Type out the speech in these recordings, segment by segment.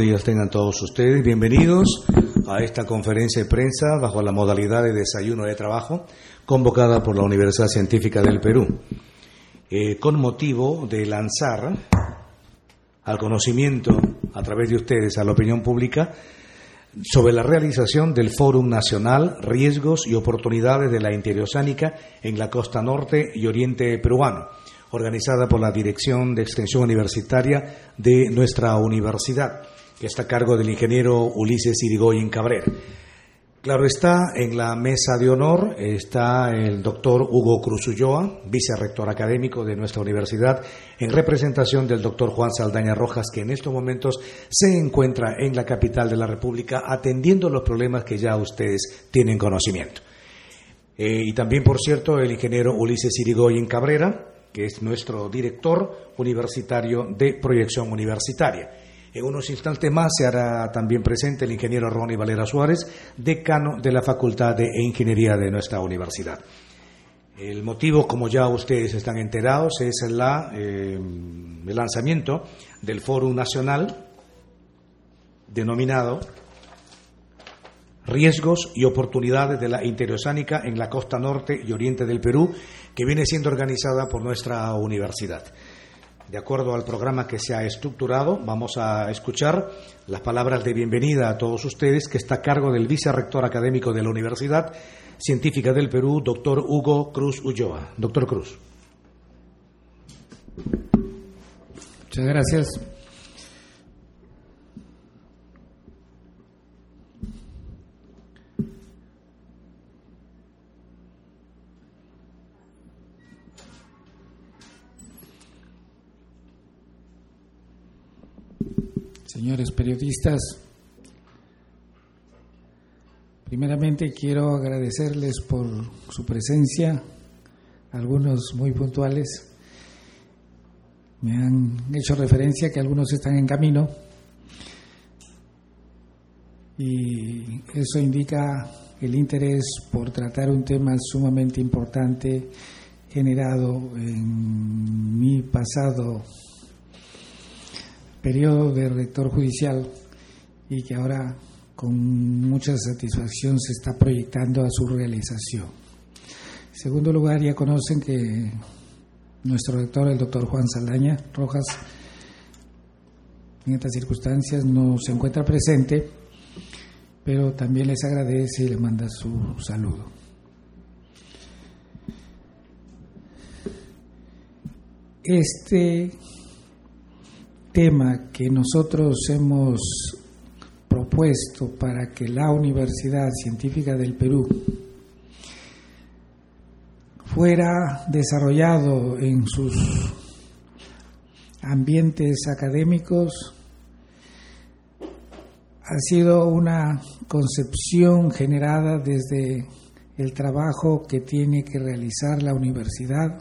días tengan todos ustedes. Bienvenidos a esta conferencia de prensa bajo la modalidad de desayuno de trabajo convocada por la Universidad Científica del Perú, con motivo de lanzar al conocimiento a través de ustedes a la opinión pública sobre la realización del Fórum Nacional Riesgos y Oportunidades de la Interoceánica en la costa norte y oriente peruano, organizada por la Dirección de Extensión Universitaria de nuestra universidad, que está a cargo del ingeniero Ulises Irigoyen Cabrera. Claro está, en la mesa de honor está el doctor Hugo Cruz Ulloa, vicerrector académico de nuestra universidad, en representación del doctor Juan Saldaña Rojas, que en estos momentos se encuentra en la capital de la República atendiendo los problemas que ya ustedes tienen conocimiento. Y también, por cierto, el ingeniero Ulises Irigoyen Cabrera, que es nuestro director universitario de proyección universitaria. En unos instantes más se hará también presente el ingeniero Ronnie Valera Suárez, decano de la Facultad de Ingeniería de nuestra universidad. El motivo, como ya ustedes están enterados, es el lanzamiento del Fórum Nacional denominado Riesgos y Oportunidades de la Interoceánica en la costa norte y oriente del Perú, que viene siendo organizada por nuestra universidad. De acuerdo al programa que se ha estructurado, vamos a escuchar las palabras de bienvenida a todos ustedes, que está a cargo del vicerrector académico de la Universidad Científica del Perú, doctor Hugo Cruz Ulloa. Doctor Cruz. Muchas gracias. Señores periodistas, primeramente quiero agradecerles por su presencia, algunos muy puntuales. Me han hecho referencia que algunos están en camino y eso indica el interés por tratar un tema sumamente importante generado en mi pasado periodo de rector judicial y que ahora con mucha satisfacción se está proyectando a su realización. En segundo lugar, ya conocen que nuestro rector, el doctor Juan Saldaña Rojas, en estas circunstancias no se encuentra presente, pero también les agradece y le manda su saludo. Este tema que nosotros hemos propuesto para que la Universidad Científica del Perú fuera desarrollado en sus ambientes académicos ha sido una concepción generada desde el trabajo que tiene que realizar la universidad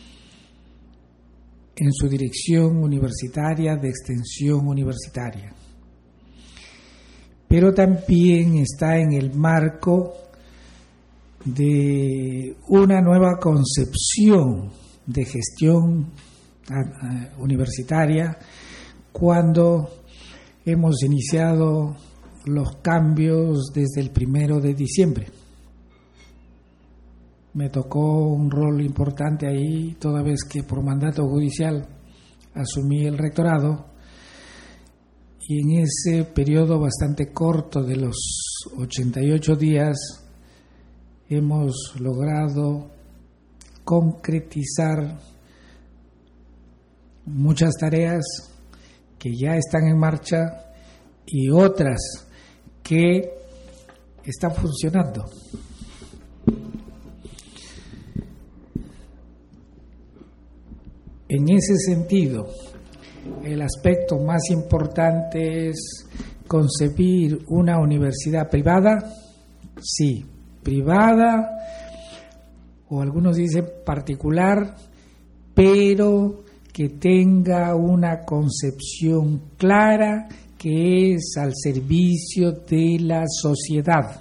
en su dirección universitaria de extensión universitaria. Pero también está en el marco de una nueva concepción de gestión universitaria cuando hemos iniciado los cambios desde el 1 de diciembre. Me tocó un rol importante ahí, toda vez que por mandato judicial asumí el rectorado, y en ese periodo bastante corto de los 88 días hemos logrado concretizar muchas tareas que ya están en marcha y otras que están funcionando. En ese sentido, el aspecto más importante es concebir una universidad privada, sí, privada, o algunos dicen particular, pero que tenga una concepción clara que es al servicio de la sociedad.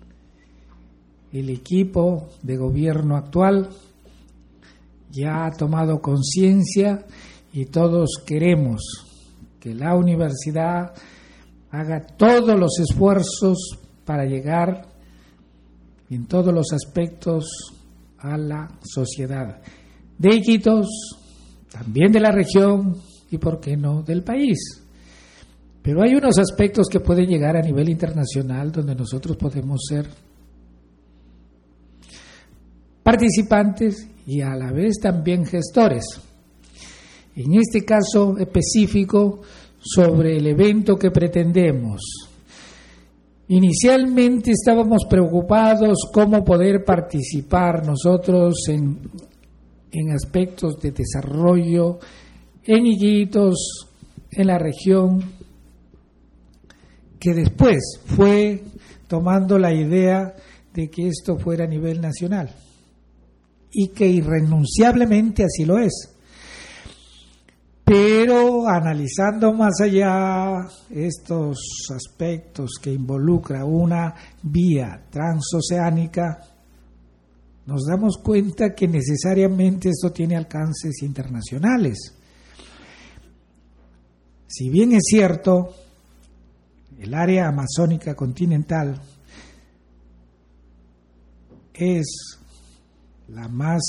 El equipo de gobierno actual ya ha tomado conciencia y todos queremos que la universidad haga todos los esfuerzos para llegar en todos los aspectos a la sociedad de Iquitos, también de la región y, por qué no, del país. Pero hay unos aspectos que pueden llegar a nivel internacional donde nosotros podemos ser participantes y a la vez también gestores. En este caso específico, sobre el evento que pretendemos. Inicialmente estábamos preocupados cómo poder participar nosotros en aspectos de desarrollo en Iquitos, en la región, que después fue tomando la idea de que esto fuera a nivel nacional y que irrenunciablemente así lo es. Pero analizando más allá estos aspectos que involucra una vía transoceánica, nos damos cuenta que necesariamente esto tiene alcances internacionales. Si bien es cierto, el área amazónica continental es la más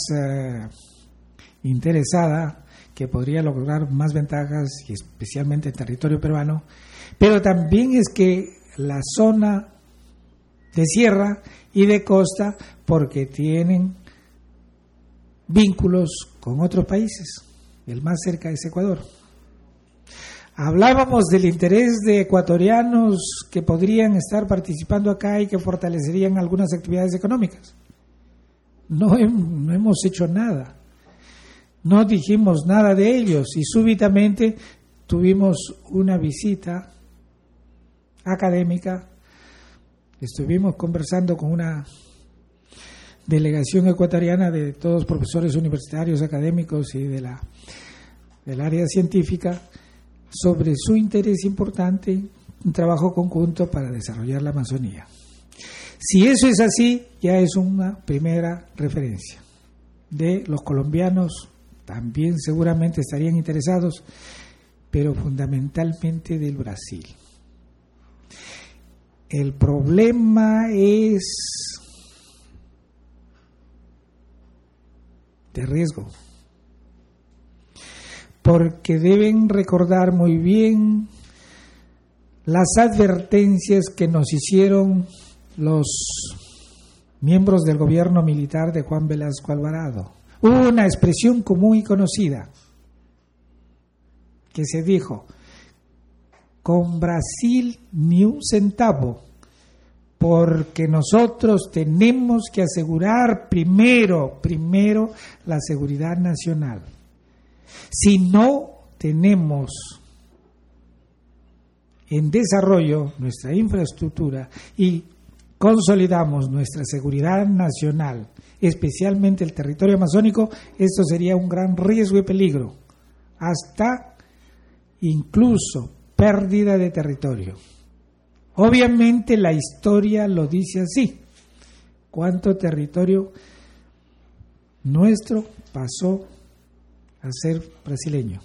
interesada, que podría lograr más ventajas, y especialmente en territorio peruano, pero también es que la zona de sierra y de costa, porque tienen vínculos con otros países, el más cerca es Ecuador. Hablábamos del interés de ecuatorianos que podrían estar participando acá y que fortalecerían algunas actividades económicas. No hemos hecho nada. No dijimos nada de ellos y súbitamente tuvimos una visita académica. Estuvimos conversando con una delegación ecuatoriana de todos profesores universitarios, académicos y del área científica sobre su interés importante, un trabajo conjunto para desarrollar la Amazonía. Si eso es así, ya es una primera referencia. De los colombianos también seguramente estarían interesados, pero fundamentalmente del Brasil. El problema es de riesgo, porque deben recordar muy bien las advertencias que nos hicieron los miembros del gobierno militar de Juan Velasco Alvarado. Hubo una expresión común y conocida que se dijo: con Brasil ni un centavo, porque nosotros tenemos que asegurar primero la seguridad nacional. Si no tenemos en desarrollo nuestra infraestructura y consolidamos nuestra seguridad nacional, especialmente el territorio amazónico, esto sería un gran riesgo y peligro, hasta incluso pérdida de territorio. Obviamente la historia lo dice así. ¿Cuánto territorio nuestro pasó a ser brasileño?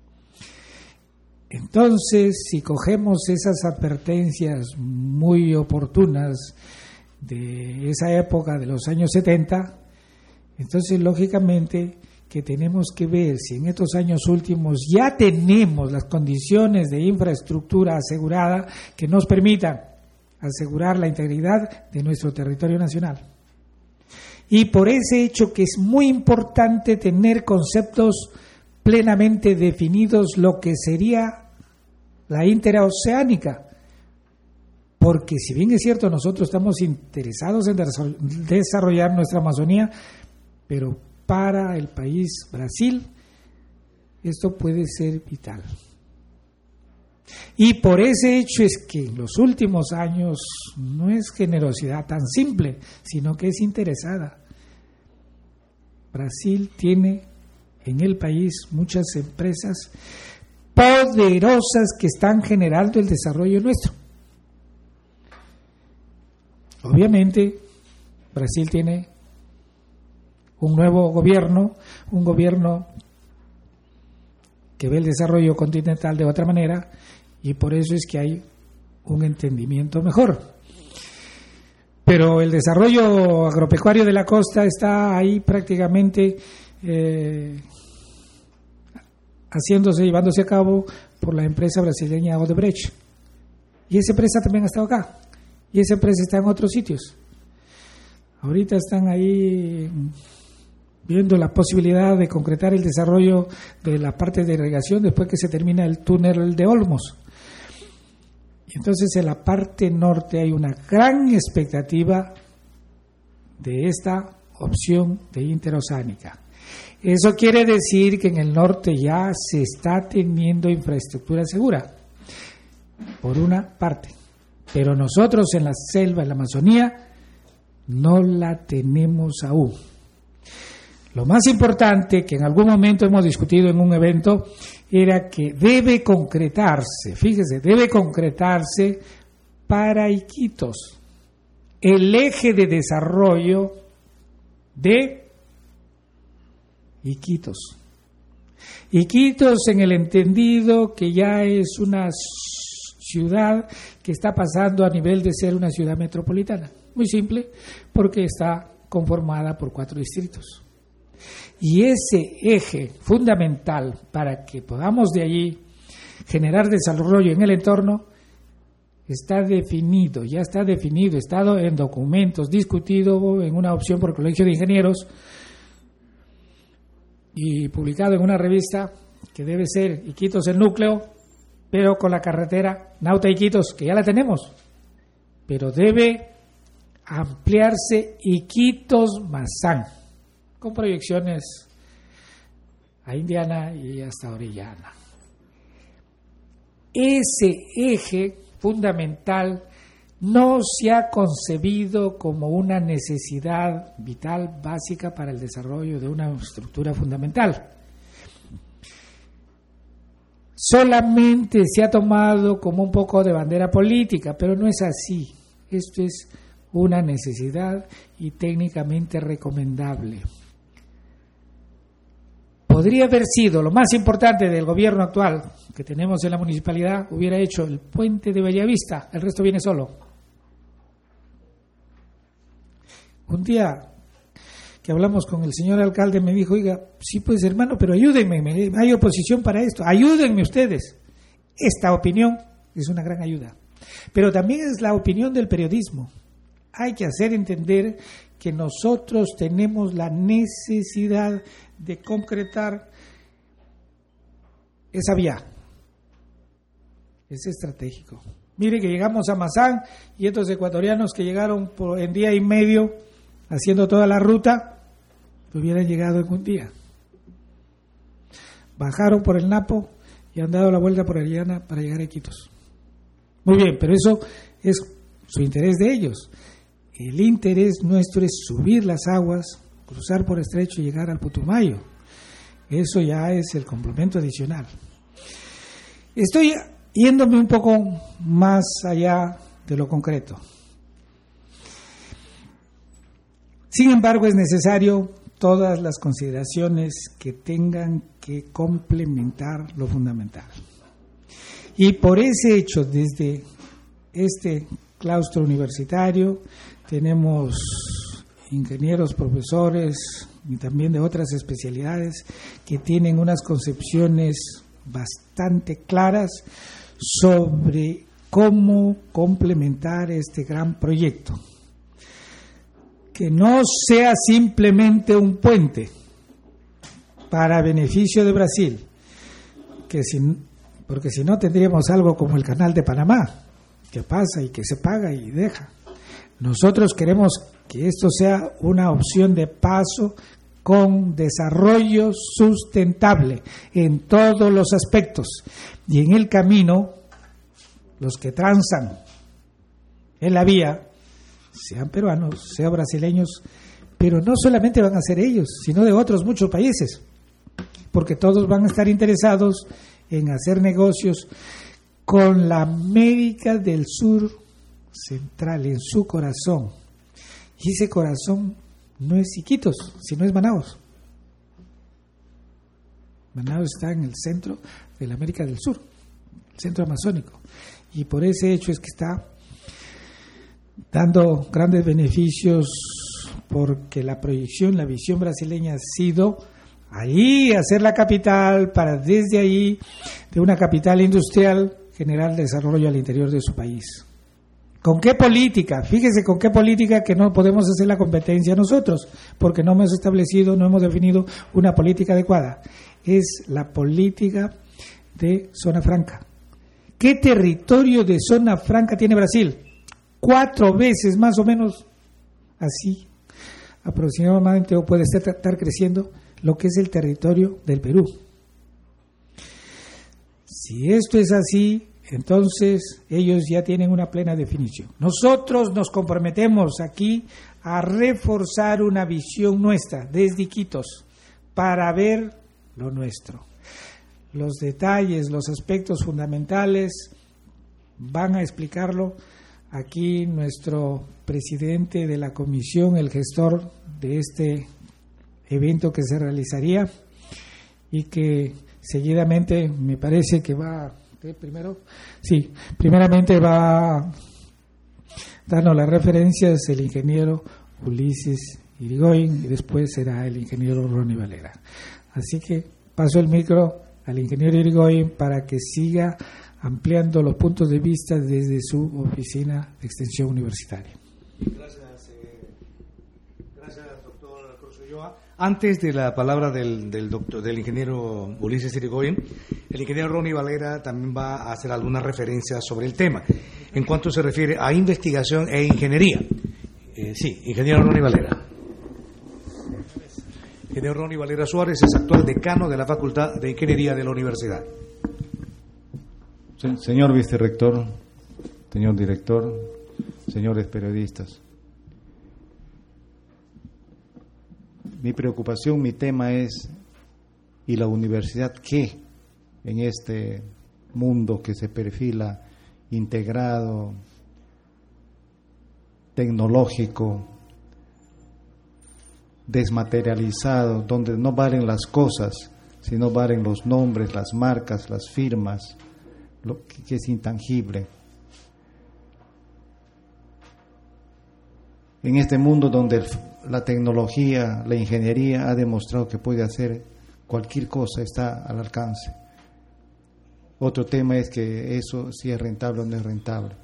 Entonces, si cogemos esas advertencias muy oportunas de esa época, de los años 70, entonces lógicamente que tenemos que ver si en estos años últimos ya tenemos las condiciones de infraestructura asegurada que nos permitan asegurar la integridad de nuestro territorio nacional. Y por ese hecho que es muy importante tener conceptos plenamente definidos lo que sería la interoceánica, porque si bien es cierto nosotros estamos interesados en desarrollar nuestra Amazonía, pero para el país Brasil esto puede ser vital. Y por ese hecho es que en los últimos años no es generosidad tan simple, sino que es interesada. Brasil tiene en el país muchas empresas poderosas que están generando el desarrollo nuestro. Obviamente, Brasil tiene un nuevo gobierno, un gobierno que ve el desarrollo continental de otra manera, y por eso es que hay un entendimiento mejor. Pero el desarrollo agropecuario de la costa está ahí prácticamente llevándose a cabo por la empresa brasileña Odebrecht. Y esa empresa también ha estado acá. Y esa empresa está en otros sitios. Ahorita están ahí viendo la posibilidad de concretar el desarrollo de la parte de irrigación después que se termina el túnel de Olmos. Entonces, en la parte norte hay una gran expectativa de esta opción de interoceánica. Eso quiere decir que en el norte ya se está teniendo infraestructura segura, por una parte. Pero nosotros en la selva, en la Amazonía, no la tenemos aún. Lo más importante, que en algún momento hemos discutido en un evento, era que debe concretarse, fíjese, debe concretarse para Iquitos el eje de desarrollo de Iquitos. Iquitos en el entendido que ya es una ciudad que está pasando a nivel de ser una ciudad metropolitana. Muy simple, porque está conformada por 4 distritos. Y ese eje fundamental para que podamos de allí generar desarrollo en el entorno está definido, ya está definido, estado en documentos, discutido en una opción por el Colegio de Ingenieros y publicado en una revista que debe ser Iquitos el núcleo, pero con la carretera Nauta-Iquitos, que ya la tenemos, pero debe ampliarse Iquitos-Mazán, con proyecciones a Indiana y hasta Orellana. Ese eje fundamental no se ha concebido como una necesidad vital básica para el desarrollo de una estructura fundamental. Solamente se ha tomado como un poco de bandera política, pero no es así. Esto es una necesidad y técnicamente recomendable. Podría haber sido lo más importante del gobierno actual que tenemos en la municipalidad, hubiera hecho el puente de Bellavista, el resto viene solo. Un día que hablamos con el señor alcalde me dijo, oiga, sí pues hermano, pero ayúdenme, hay oposición para esto, ayúdenme ustedes. Esta opinión es una gran ayuda, pero también es la opinión del periodismo. Hay que hacer entender que nosotros tenemos la necesidad de concretar esa vía. Es estratégico. Mire que llegamos a Mazán y estos ecuatorianos que llegaron en día y medio haciendo toda la ruta, hubieran llegado en un día. Bajaron por el Napo y han dado la vuelta por Ariana para llegar a Iquitos. Muy bien, pero eso es su interés de ellos. El interés nuestro es subir las aguas, cruzar por Estrecho y llegar al Putumayo. Eso ya es el complemento adicional. Estoy yéndome un poco más allá de lo concreto. Sin embargo, es necesario todas las consideraciones que tengan que complementar lo fundamental. Y por ese hecho, desde este claustro universitario, tenemos ingenieros, profesores y también de otras especialidades que tienen unas concepciones bastante claras sobre cómo complementar este gran proyecto. Que no sea simplemente un puente para beneficio de Brasil, porque si no tendríamos algo como el Canal de Panamá, que pasa y que se paga y deja. Nosotros queremos que esto sea una opción de paso con desarrollo sustentable en todos los aspectos. Y en el camino, los que transan en la vía, sean peruanos, sean brasileños, pero no solamente van a ser ellos, sino de otros muchos países, porque todos van a estar interesados en hacer negocios con la América del Sur central, en su corazón. Y ese corazón no es Iquitos, sino es Manaos. Manaos está en el centro de la América del Sur, el centro amazónico. y por ese hecho es que está dando grandes beneficios, porque la proyección, la visión brasileña ha sido ahí hacer la capital para desde ahí, de una capital industrial, generar desarrollo al interior de su país. ¿Con qué política? Fíjese con qué política, que no podemos hacer la competencia nosotros, porque no hemos establecido, no hemos definido una política adecuada. Es la política de zona franca. ¿Qué territorio de zona franca tiene Brasil? 4 veces más o menos, así aproximadamente, o puede estar creciendo lo que es el territorio del Perú. Si esto es así, entonces ellos ya tienen una plena definición. Nosotros nos comprometemos aquí a reforzar una visión nuestra desde Iquitos para ver lo nuestro. Los detalles, los aspectos fundamentales van a explicarlo aquí nuestro presidente de la comisión, el gestor de este evento que se realizaría y que seguidamente me parece que va, primeramente va a darnos las referencias el ingeniero Ulises Irigoyen y después será el ingeniero Ronnie Valera. Así que paso el micro al ingeniero Irigoyen para que siga ampliando los puntos de vista desde su oficina de extensión universitaria. Gracias, doctor Cruz Ulloa. Antes de la palabra del ingeniero Ulises Irigoyen, el ingeniero Ronnie Valera también va a hacer algunas referencias sobre el tema, en cuanto se refiere a investigación e ingeniería. Ingeniero Ronnie Valera. Ingeniero Ronnie Valera Suárez es actual decano de la Facultad de Ingeniería de la Universidad. Señor vicerrector, señor director, señores periodistas, mi preocupación, mi tema es: ¿y la universidad qué en este mundo que se perfila integrado, tecnológico, desmaterializado, donde no valen las cosas, sino valen los nombres, las marcas, las firmas, lo que es intangible? En este mundo donde la tecnología, la ingeniería ha demostrado que puede hacer cualquier cosa, está al alcance. Otro tema es que eso si es rentable o no es rentable.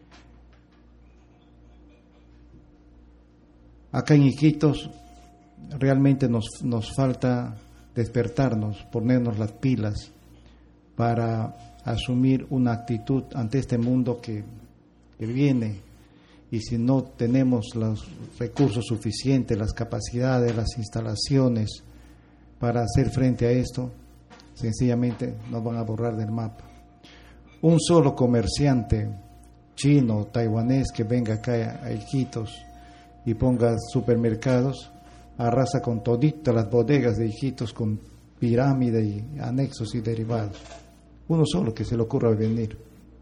Acá en Iquitos realmente nos falta despertarnos, ponernos las pilas para asumir una actitud ante este mundo que viene, y si no tenemos los recursos suficientes, las capacidades, las instalaciones para hacer frente a esto, sencillamente nos van a borrar del mapa. Un solo comerciante chino o taiwanés que venga acá a Iquitos y ponga supermercados, arrasa con toditas las bodegas de Iquitos, con pirámide y anexos y derivados. Uno solo que se le ocurra venir.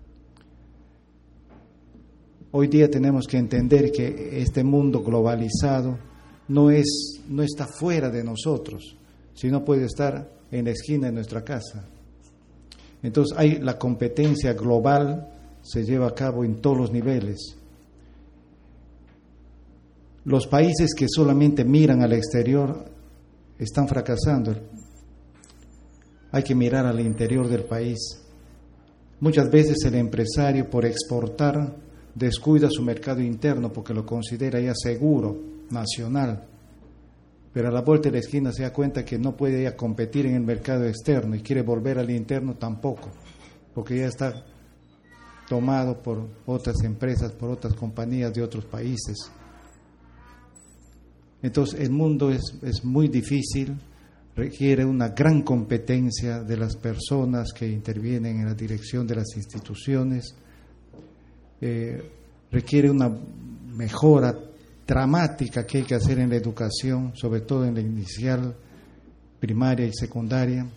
Hoy día tenemos que entender que este mundo globalizado no está fuera de nosotros, sino puede estar en la esquina de nuestra casa. Entonces la competencia global se lleva a cabo en todos los niveles. Los países que solamente miran al exterior están fracasando. Hay que mirar al interior del país. Muchas veces el empresario, por exportar, descuida su mercado interno porque lo considera ya seguro, nacional, pero a la vuelta de la esquina se da cuenta que no puede ya competir en el mercado externo y quiere volver al interno tampoco, porque ya está tomado por otras empresas, por otras compañías de otros países. Entonces el mundo es muy difícil, requiere una gran competencia de las personas que intervienen en la dirección de las instituciones, requiere una mejora dramática que hay que hacer en la educación, sobre todo en la inicial, primaria y secundaria,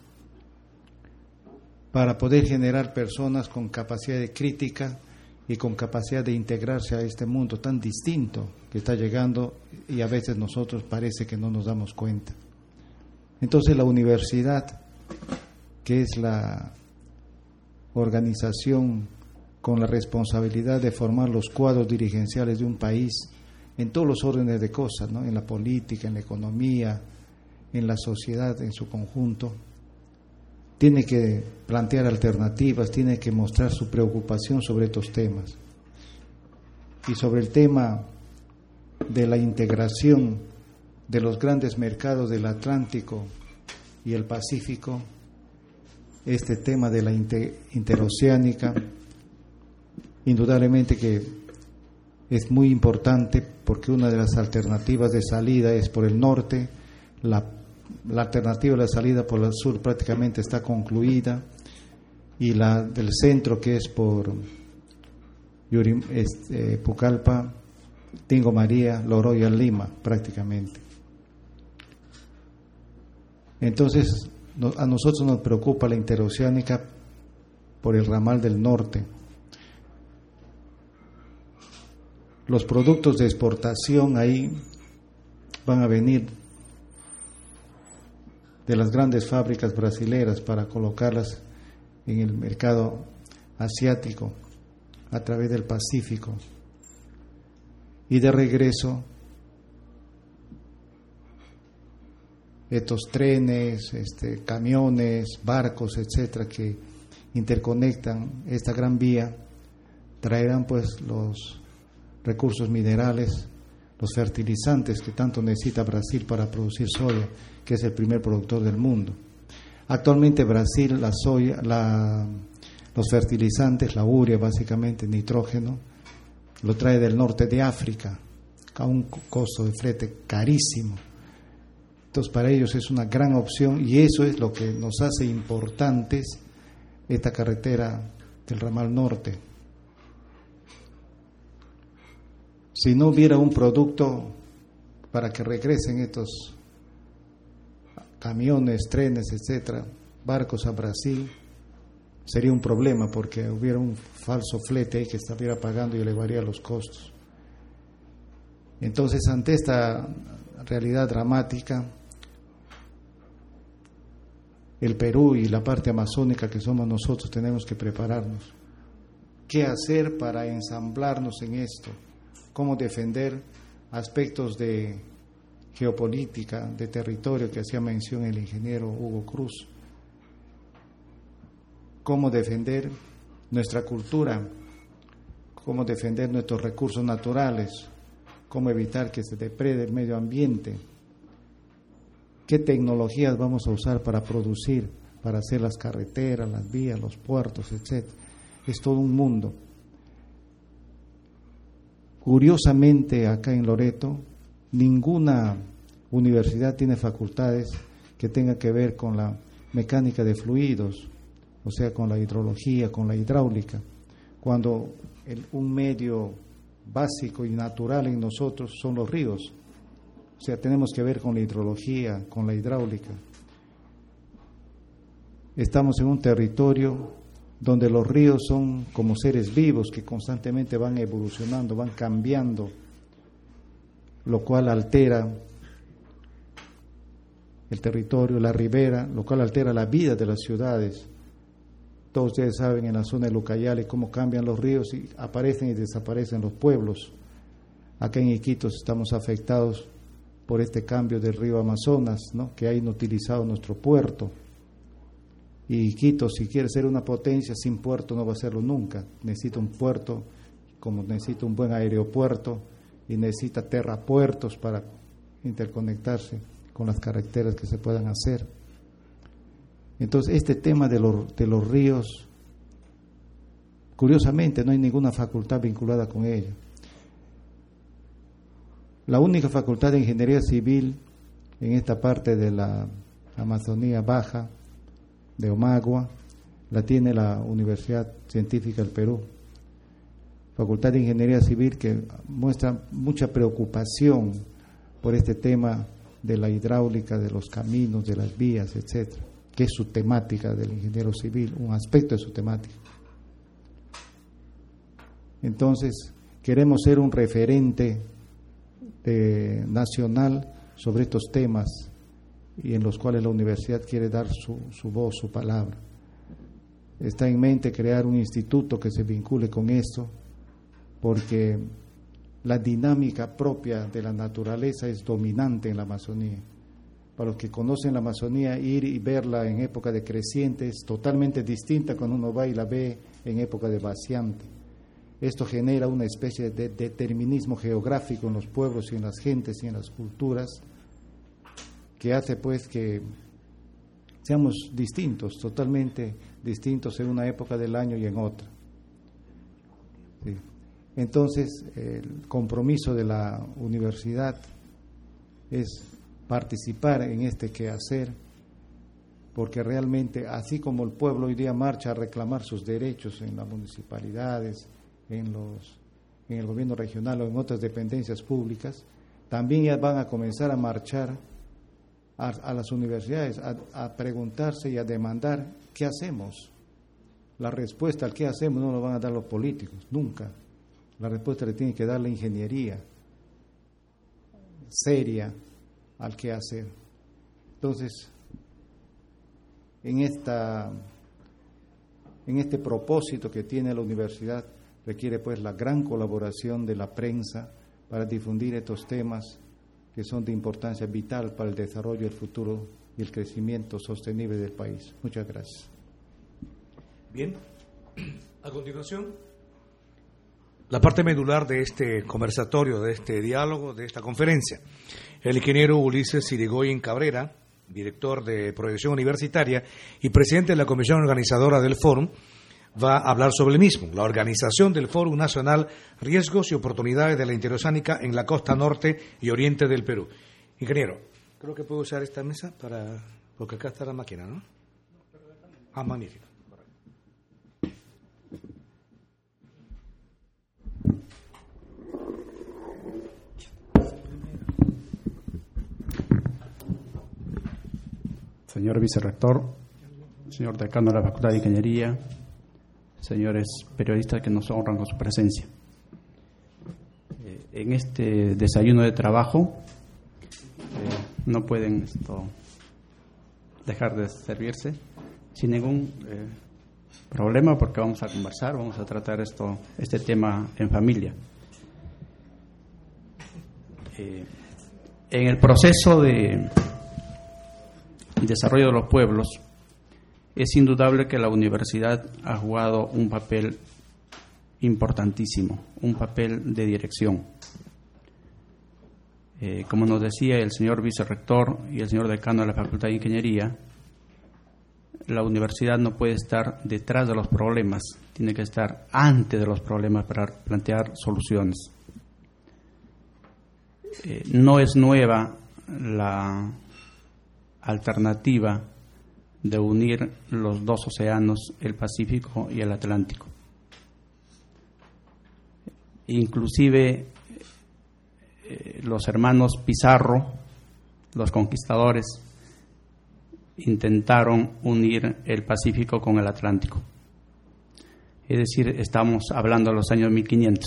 para poder generar personas con capacidad de crítica y con capacidad de integrarse a este mundo tan distinto que está llegando, y a veces nosotros parece que no nos damos cuenta. Entonces la universidad, que es la organización con la responsabilidad de formar los cuadros dirigenciales de un país en todos los órdenes de cosas, ¿no? En la política, en la economía, en la sociedad en su conjunto, tiene que plantear alternativas, tiene que mostrar su preocupación sobre estos temas. Y sobre el tema de la integración de los grandes mercados del Atlántico y el Pacífico, este tema de la interoceánica, indudablemente que es muy importante porque una de las alternativas de salida es por el norte, la alternativa de la salida por el sur prácticamente está concluida, y la del centro, que es por Pucallpa, Tingo María, Loroya, Lima prácticamente. Entonces a nosotros nos preocupa la interoceánica por el ramal del norte. Los productos de exportación ahí van a venir de las grandes fábricas brasileras para colocarlas en el mercado asiático a través del Pacífico. Y de regreso, estos trenes, camiones, barcos, etcétera, que interconectan esta gran vía, traerán pues los recursos minerales, los fertilizantes que tanto necesita Brasil para producir soya, que es el primer productor del mundo. Actualmente Brasil, la soya, los fertilizantes, la urea básicamente, nitrógeno, lo trae del norte de África a un costo de flete carísimo. Entonces para ellos es una gran opción, y eso es lo que nos hace importantes esta carretera del ramal norte. Si no hubiera un producto para que regresen estos camiones, trenes, etcétera, barcos a Brasil, sería un problema, porque hubiera un falso flete ahí que estuviera pagando y elevaría los costos. Entonces, ante esta realidad dramática, el Perú y la parte amazónica que somos nosotros tenemos que prepararnos. ¿Qué hacer para ensamblarnos en esto? ¿Cómo defender aspectos de geopolítica, de territorio que hacía mención el ingeniero Hugo Cruz? ¿Cómo defender nuestra cultura? ¿Cómo defender nuestros recursos naturales? ¿Cómo evitar que se deprede el medio ambiente? ¿Qué tecnologías vamos a usar para producir, para hacer las carreteras, las vías, los puertos, etcétera? Es todo un mundo. Curiosamente, acá en Loreto, ninguna universidad tiene facultades que tengan que ver con la mecánica de fluidos, o sea, con la hidrología, con la hidráulica, cuando un medio básico y natural en nosotros son los ríos. O sea, tenemos que ver con la hidrología, con la hidráulica. Estamos en un territorio donde los ríos son como seres vivos que constantemente van evolucionando, van cambiando, lo cual altera el territorio, la ribera, lo cual altera la vida de las ciudades. Todos ustedes saben en la zona de Lucayale cómo cambian los ríos y aparecen y desaparecen los pueblos. Acá en Iquitos estamos afectados por este cambio del río Amazonas, ¿no?, que ha inutilizado nuestro puerto. Y Iquitos, si quiere ser una potencia, sin puerto no va a serlo nunca. Necesita un puerto, como necesita un buen aeropuerto, y necesita terrapuertos para interconectarse con las carreteras que se puedan hacer. Entonces, este tema de los ríos, curiosamente, no hay ninguna facultad vinculada con ella. La única facultad de ingeniería civil en esta parte de la Amazonía Baja, de Omagua, la tiene la Universidad Científica del Perú. Facultad de Ingeniería Civil que muestra mucha preocupación por este tema de la hidráulica, de los caminos, de las vías, etcétera, que es su temática del ingeniero civil, un aspecto de su temática. Entonces, queremos ser un referente nacional sobre estos temas y en los cuales la universidad quiere dar su voz, su palabra. está en mente crear un instituto que se vincule con esto, porque la dinámica propia de la naturaleza es dominante en la Amazonía. Para los que conocen la Amazonía, ir y verla en época de creciente es totalmente distinta cuando uno va y la ve en época de vaciante. Esto genera una especie de determinismo geográfico en los pueblos y en las gentes y en las culturas, que hace pues que seamos distintos, totalmente distintos en una época del año y en otra. Sí. Entonces, el compromiso de la universidad es participar en este quehacer, porque realmente, así como el pueblo hoy día marcha a reclamar sus derechos en las municipalidades, en el gobierno regional o en otras dependencias públicas, también ya van a comenzar a marchar a las universidades, a preguntarse y a demandar ¿qué hacemos? La respuesta al qué hacemos no lo van a dar los políticos, nunca. La respuesta le tiene que dar la ingeniería seria al qué hacer. Entonces, en este propósito que tiene la universidad, requiere pues la gran colaboración de la prensa para difundir estos temas que son de importancia vital para el desarrollo, el futuro y el crecimiento sostenible del país. Muchas gracias. Bien, a continuación, la parte medular de este conversatorio, de este diálogo, de esta conferencia. El ingeniero Ulises Irigoyen Cabrera, director de Proyección Universitaria y presidente de la comisión organizadora del Fórum, va a hablar sobre el mismo, la organización del Fórum Nacional Riesgos y Oportunidades de la Interoceánica en la costa norte y oriente del Perú. Ingeniero, creo que puedo usar esta mesa porque acá está la máquina, ¿no? Ah, magnífico. Señor vicerrector, señor decano de la Facultad de Ingeniería, señores periodistas que nos honran con su presencia. En este desayuno de trabajo no pueden dejar de servirse sin ningún problema, porque vamos a conversar, vamos a tratar este tema en familia. En el proceso de desarrollo de los pueblos, es indudable que la universidad ha jugado un papel importantísimo, un papel de dirección. Como nos decía el señor vicerrector y el señor decano de la Facultad de Ingeniería, la universidad no puede estar detrás de los problemas, tiene que estar antes de los problemas para plantear soluciones. No es nueva la alternativa de unir los dos océanos, el Pacífico y el Atlántico. Inclusive los hermanos Pizarro, los conquistadores, intentaron unir el Pacífico con el Atlántico. Es decir, estamos hablando de los años 1500.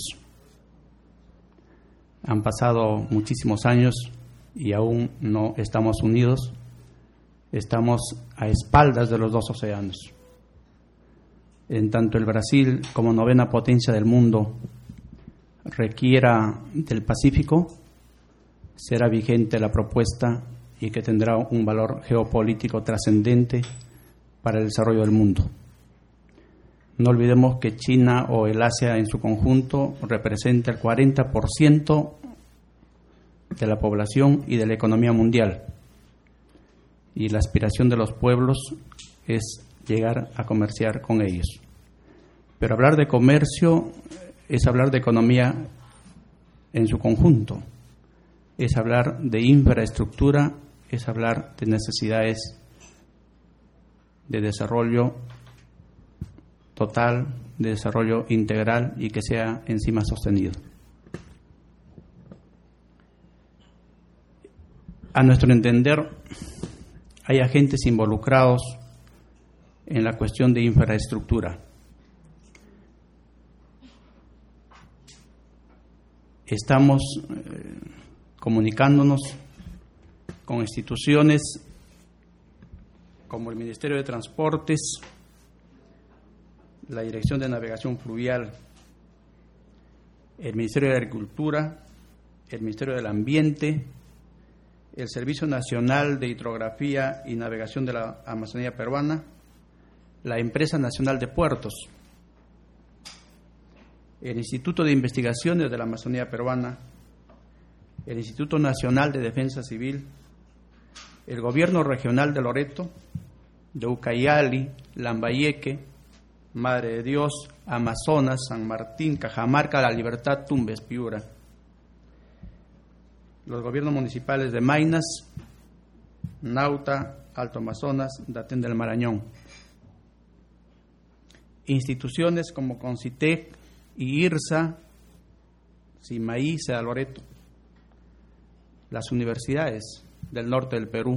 Han pasado muchísimos años y aún no estamos unidos. Estamos a espaldas de los dos océanos. En tanto el Brasil, como novena potencia del mundo, requiera del Pacífico, será vigente la propuesta y que tendrá un valor geopolítico trascendente para el desarrollo del mundo. No olvidemos que China o el Asia en su conjunto representa el 40% de la población y de la economía mundial. Y la aspiración de los pueblos es llegar a comerciar con ellos. Pero hablar de comercio es hablar de economía en su conjunto, es hablar de infraestructura, es hablar de necesidades de desarrollo total, de desarrollo integral y que sea encima sostenido. A nuestro entender, hay agentes involucrados en la cuestión de infraestructura. Estamos comunicándonos con instituciones como el Ministerio de Transportes, la Dirección de Navegación Fluvial, el Ministerio de Agricultura, el Ministerio del Ambiente, el Servicio Nacional de Hidrografía y Navegación de la Amazonía Peruana, la Empresa Nacional de Puertos, el Instituto de Investigaciones de la Amazonía Peruana, el Instituto Nacional de Defensa Civil, el Gobierno Regional de Loreto, de Ucayali, Lambayeque, Madre de Dios, Amazonas, San Martín, Cajamarca, La Libertad, Tumbes, Piura, los gobiernos municipales de Maynas, Nauta, Alto Amazonas, Datén del Marañón, instituciones como Concitec y IRSA, Simaí, Seda Loreto, las universidades del norte del Perú,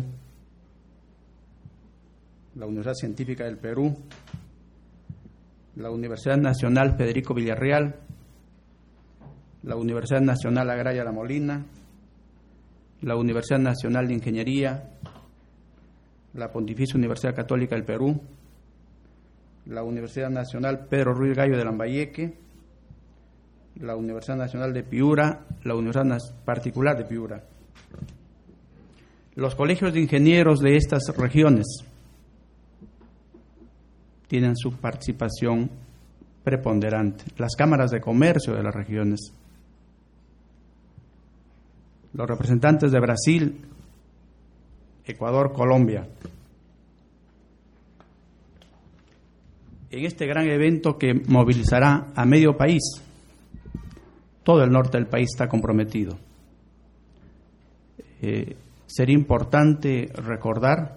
la Universidad Científica del Perú, la Universidad Nacional Federico Villarreal, la Universidad Nacional Agraria La Molina, la Universidad Nacional de Ingeniería, la Pontificia Universidad Católica del Perú, la Universidad Nacional Pedro Ruiz Gallo de Lambayeque, la Universidad Nacional de Piura, la Universidad Particular de Piura. Los colegios de ingenieros de estas regiones tienen su participación preponderante. Las cámaras de comercio de las regiones, los representantes de Brasil, Ecuador, Colombia. En este gran evento que movilizará a medio país, todo el norte del país está comprometido. Sería importante recordar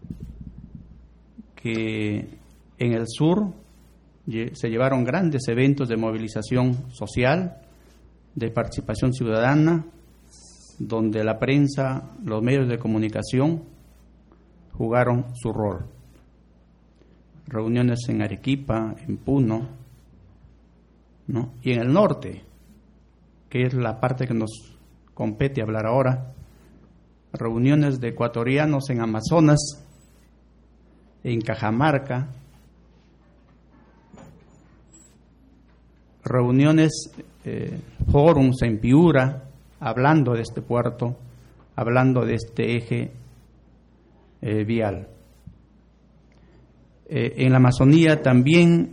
que en el sur se llevaron grandes eventos de movilización social, de participación ciudadana, donde la prensa, los medios de comunicación jugaron su rol. Reuniones en Arequipa, en Puno, ¿no? Y en el norte, que es la parte que nos compete hablar ahora, reuniones de ecuatorianos en Amazonas, en Cajamarca, reuniones, fórums en Piura, hablando de este puerto, hablando de este eje vial. En la Amazonía también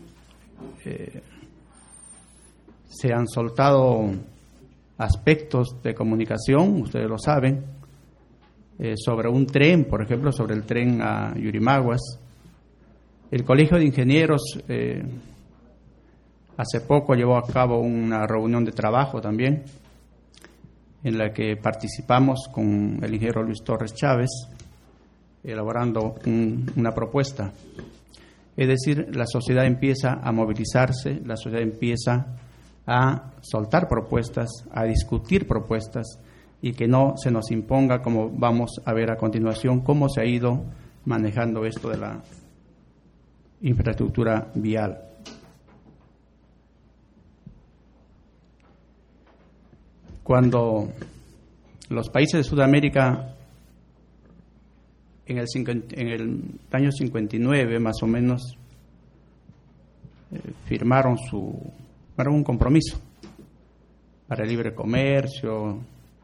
se han soltado aspectos de comunicación, ustedes lo saben, sobre un tren, por ejemplo, sobre el tren a Yurimaguas. El Colegio de Ingenieros hace poco llevó a cabo una reunión de trabajo también, en la que participamos con el ingeniero Luis Torres Chávez, elaborando una propuesta. Es decir, la sociedad empieza a movilizarse, la sociedad empieza a soltar propuestas, a discutir propuestas, y que no se nos imponga, como vamos a ver a continuación, cómo se ha ido manejando esto de la infraestructura vial. Cuando los países de Sudamérica en el año 59 más o menos firmaron un compromiso para el libre comercio,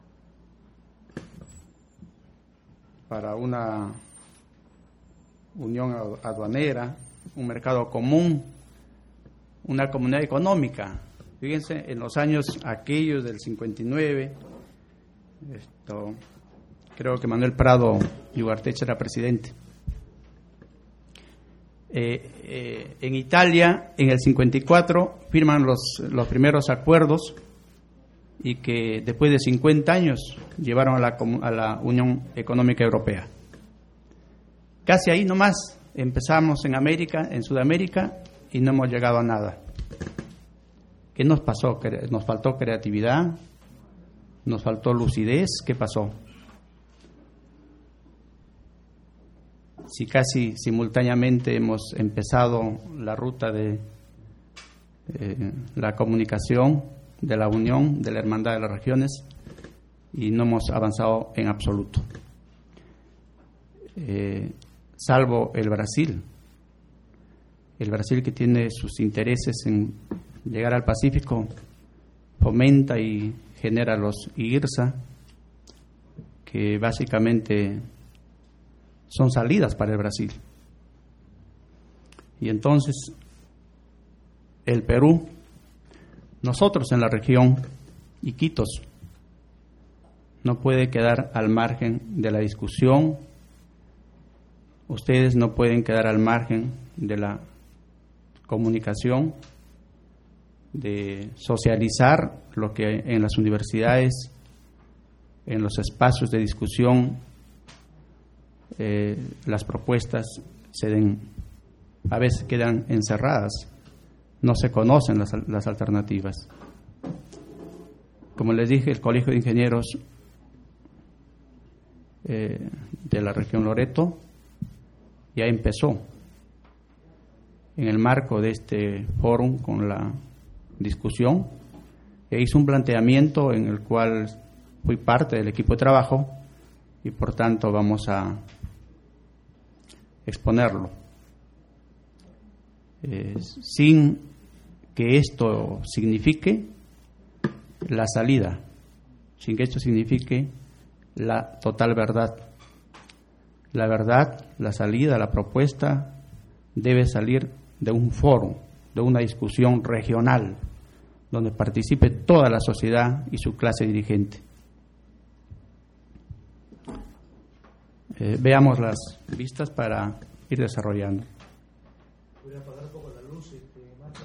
para una unión aduanera, un mercado común, una comunidad económica. Fíjense, en los años aquellos del 59, creo que Manuel Prado Yugarteche era presidente. En Italia, en el 54, firman los primeros acuerdos, y que después de 50 años llevaron a la Unión Económica Europea. Casi ahí nomás empezamos en América, en Sudamérica, y no hemos llegado a nada. ¿Qué nos pasó? ¿Nos faltó creatividad? ¿Nos faltó lucidez? ¿Qué pasó? Si casi simultáneamente hemos empezado la ruta de la comunicación, de la unión, de la hermandad de las regiones, y no hemos avanzado en absoluto. Salvo el Brasil. el Brasil, que tiene sus intereses en llegar al Pacífico, fomenta y genera los IRSA, que básicamente son salidas para el Brasil. Y entonces el Perú, nosotros en la región, Iquitos, no puede quedar al margen de la discusión. Ustedes no pueden quedar al margen de la comunicación, de socializar lo que en las universidades, en los espacios de discusión, las propuestas se den, a veces quedan encerradas, no se conocen las alternativas. Como les dije, el Colegio de Ingenieros de la región Loreto ya empezó en el marco de este fórum con la discusión e hizo un planteamiento en el cual fui parte del equipo de trabajo y por tanto vamos a exponerlo sin que esto signifique la salida, sin que esto signifique la total verdad. La verdad, la salida, la propuesta debe salir de un foro, de una discusión regional, donde participe toda la sociedad y su clase dirigente. Veamos las vistas para ir desarrollando. Voy a apagar un poco la luz, Marta.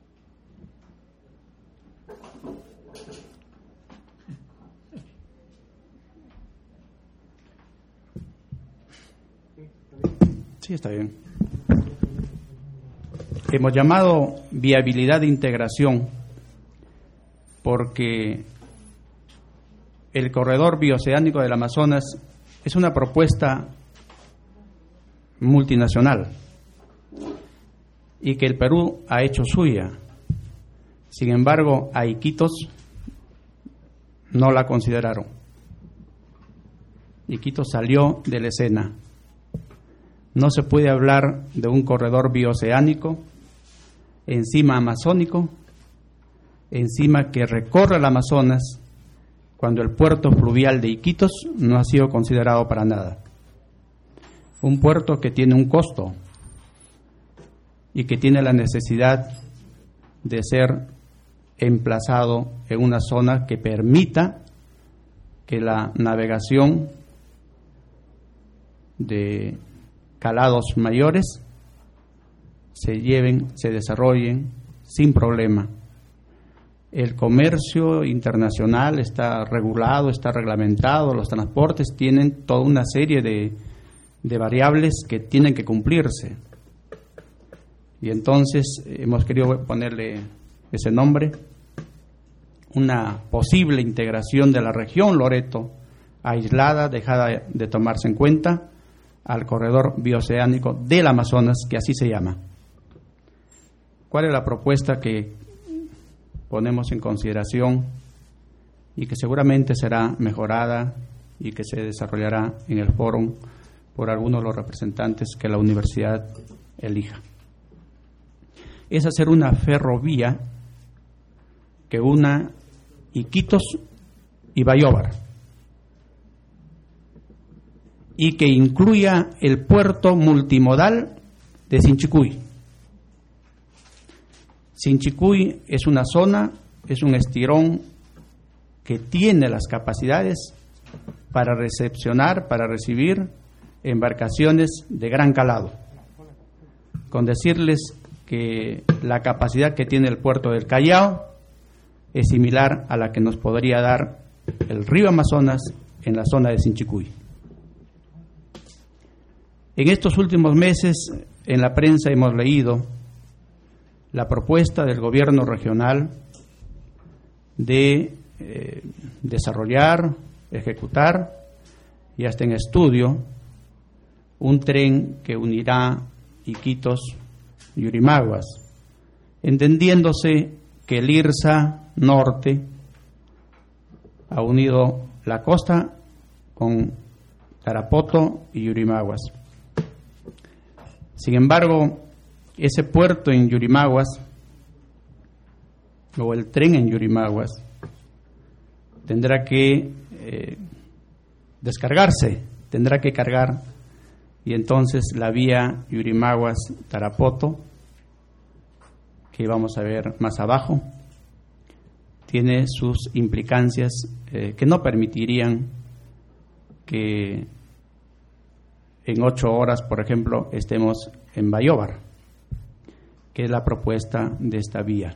Sí, está bien. Hemos llamado viabilidad de integración porque el corredor bioceánico del Amazonas es una propuesta multinacional y que el Perú ha hecho suya. Sin embargo, a Iquitos no la consideraron. Iquitos salió de la escena. No se puede hablar de un corredor bioceánico, encima amazónico, encima que recorre el Amazonas, cuando el puerto fluvial de Iquitos no ha sido considerado para nada. Un puerto que tiene un costo y que tiene la necesidad de ser emplazado en una zona que permita que la navegación de calados mayores se desarrollen sin problema. El comercio internacional está regulado, está reglamentado, los transportes tienen toda una serie de variables que tienen que cumplirse. Y entonces hemos querido ponerle ese nombre, una posible integración de la región Loreto, aislada, dejada de tomarse en cuenta, al corredor bioceánico del Amazonas, que así se llama. ¿Cuál es la propuesta que ponemos en consideración y que seguramente será mejorada y que se desarrollará en el foro por algunos de los representantes que la universidad elija? Es hacer una ferrovía que una Iquitos y Bayóvar y que incluya el puerto multimodal de Sinchicuy. Sinchicuy es una zona, es un estirón que tiene las capacidades para recepcionar, para recibir embarcaciones de gran calado. Con decirles que la capacidad que tiene el puerto del Callao es similar a la que nos podría dar el río Amazonas en la zona de Sinchicuy. En estos últimos meses, en la prensa hemos leído la propuesta del gobierno regional de desarrollar, ejecutar y hasta en estudio un tren que unirá Iquitos y Yurimaguas, entendiéndose que el IRSA norte ha unido la costa con Tarapoto y Yurimaguas. Sin embargo, ese puerto en Yurimaguas, o el tren en Yurimaguas, tendrá que descargarse, tendrá que cargar, y entonces la vía Yurimaguas-Tarapoto, que vamos a ver más abajo, tiene sus implicancias que no permitirían que en 8 horas, por ejemplo, estemos en Bayóvar, que es la propuesta de esta vía.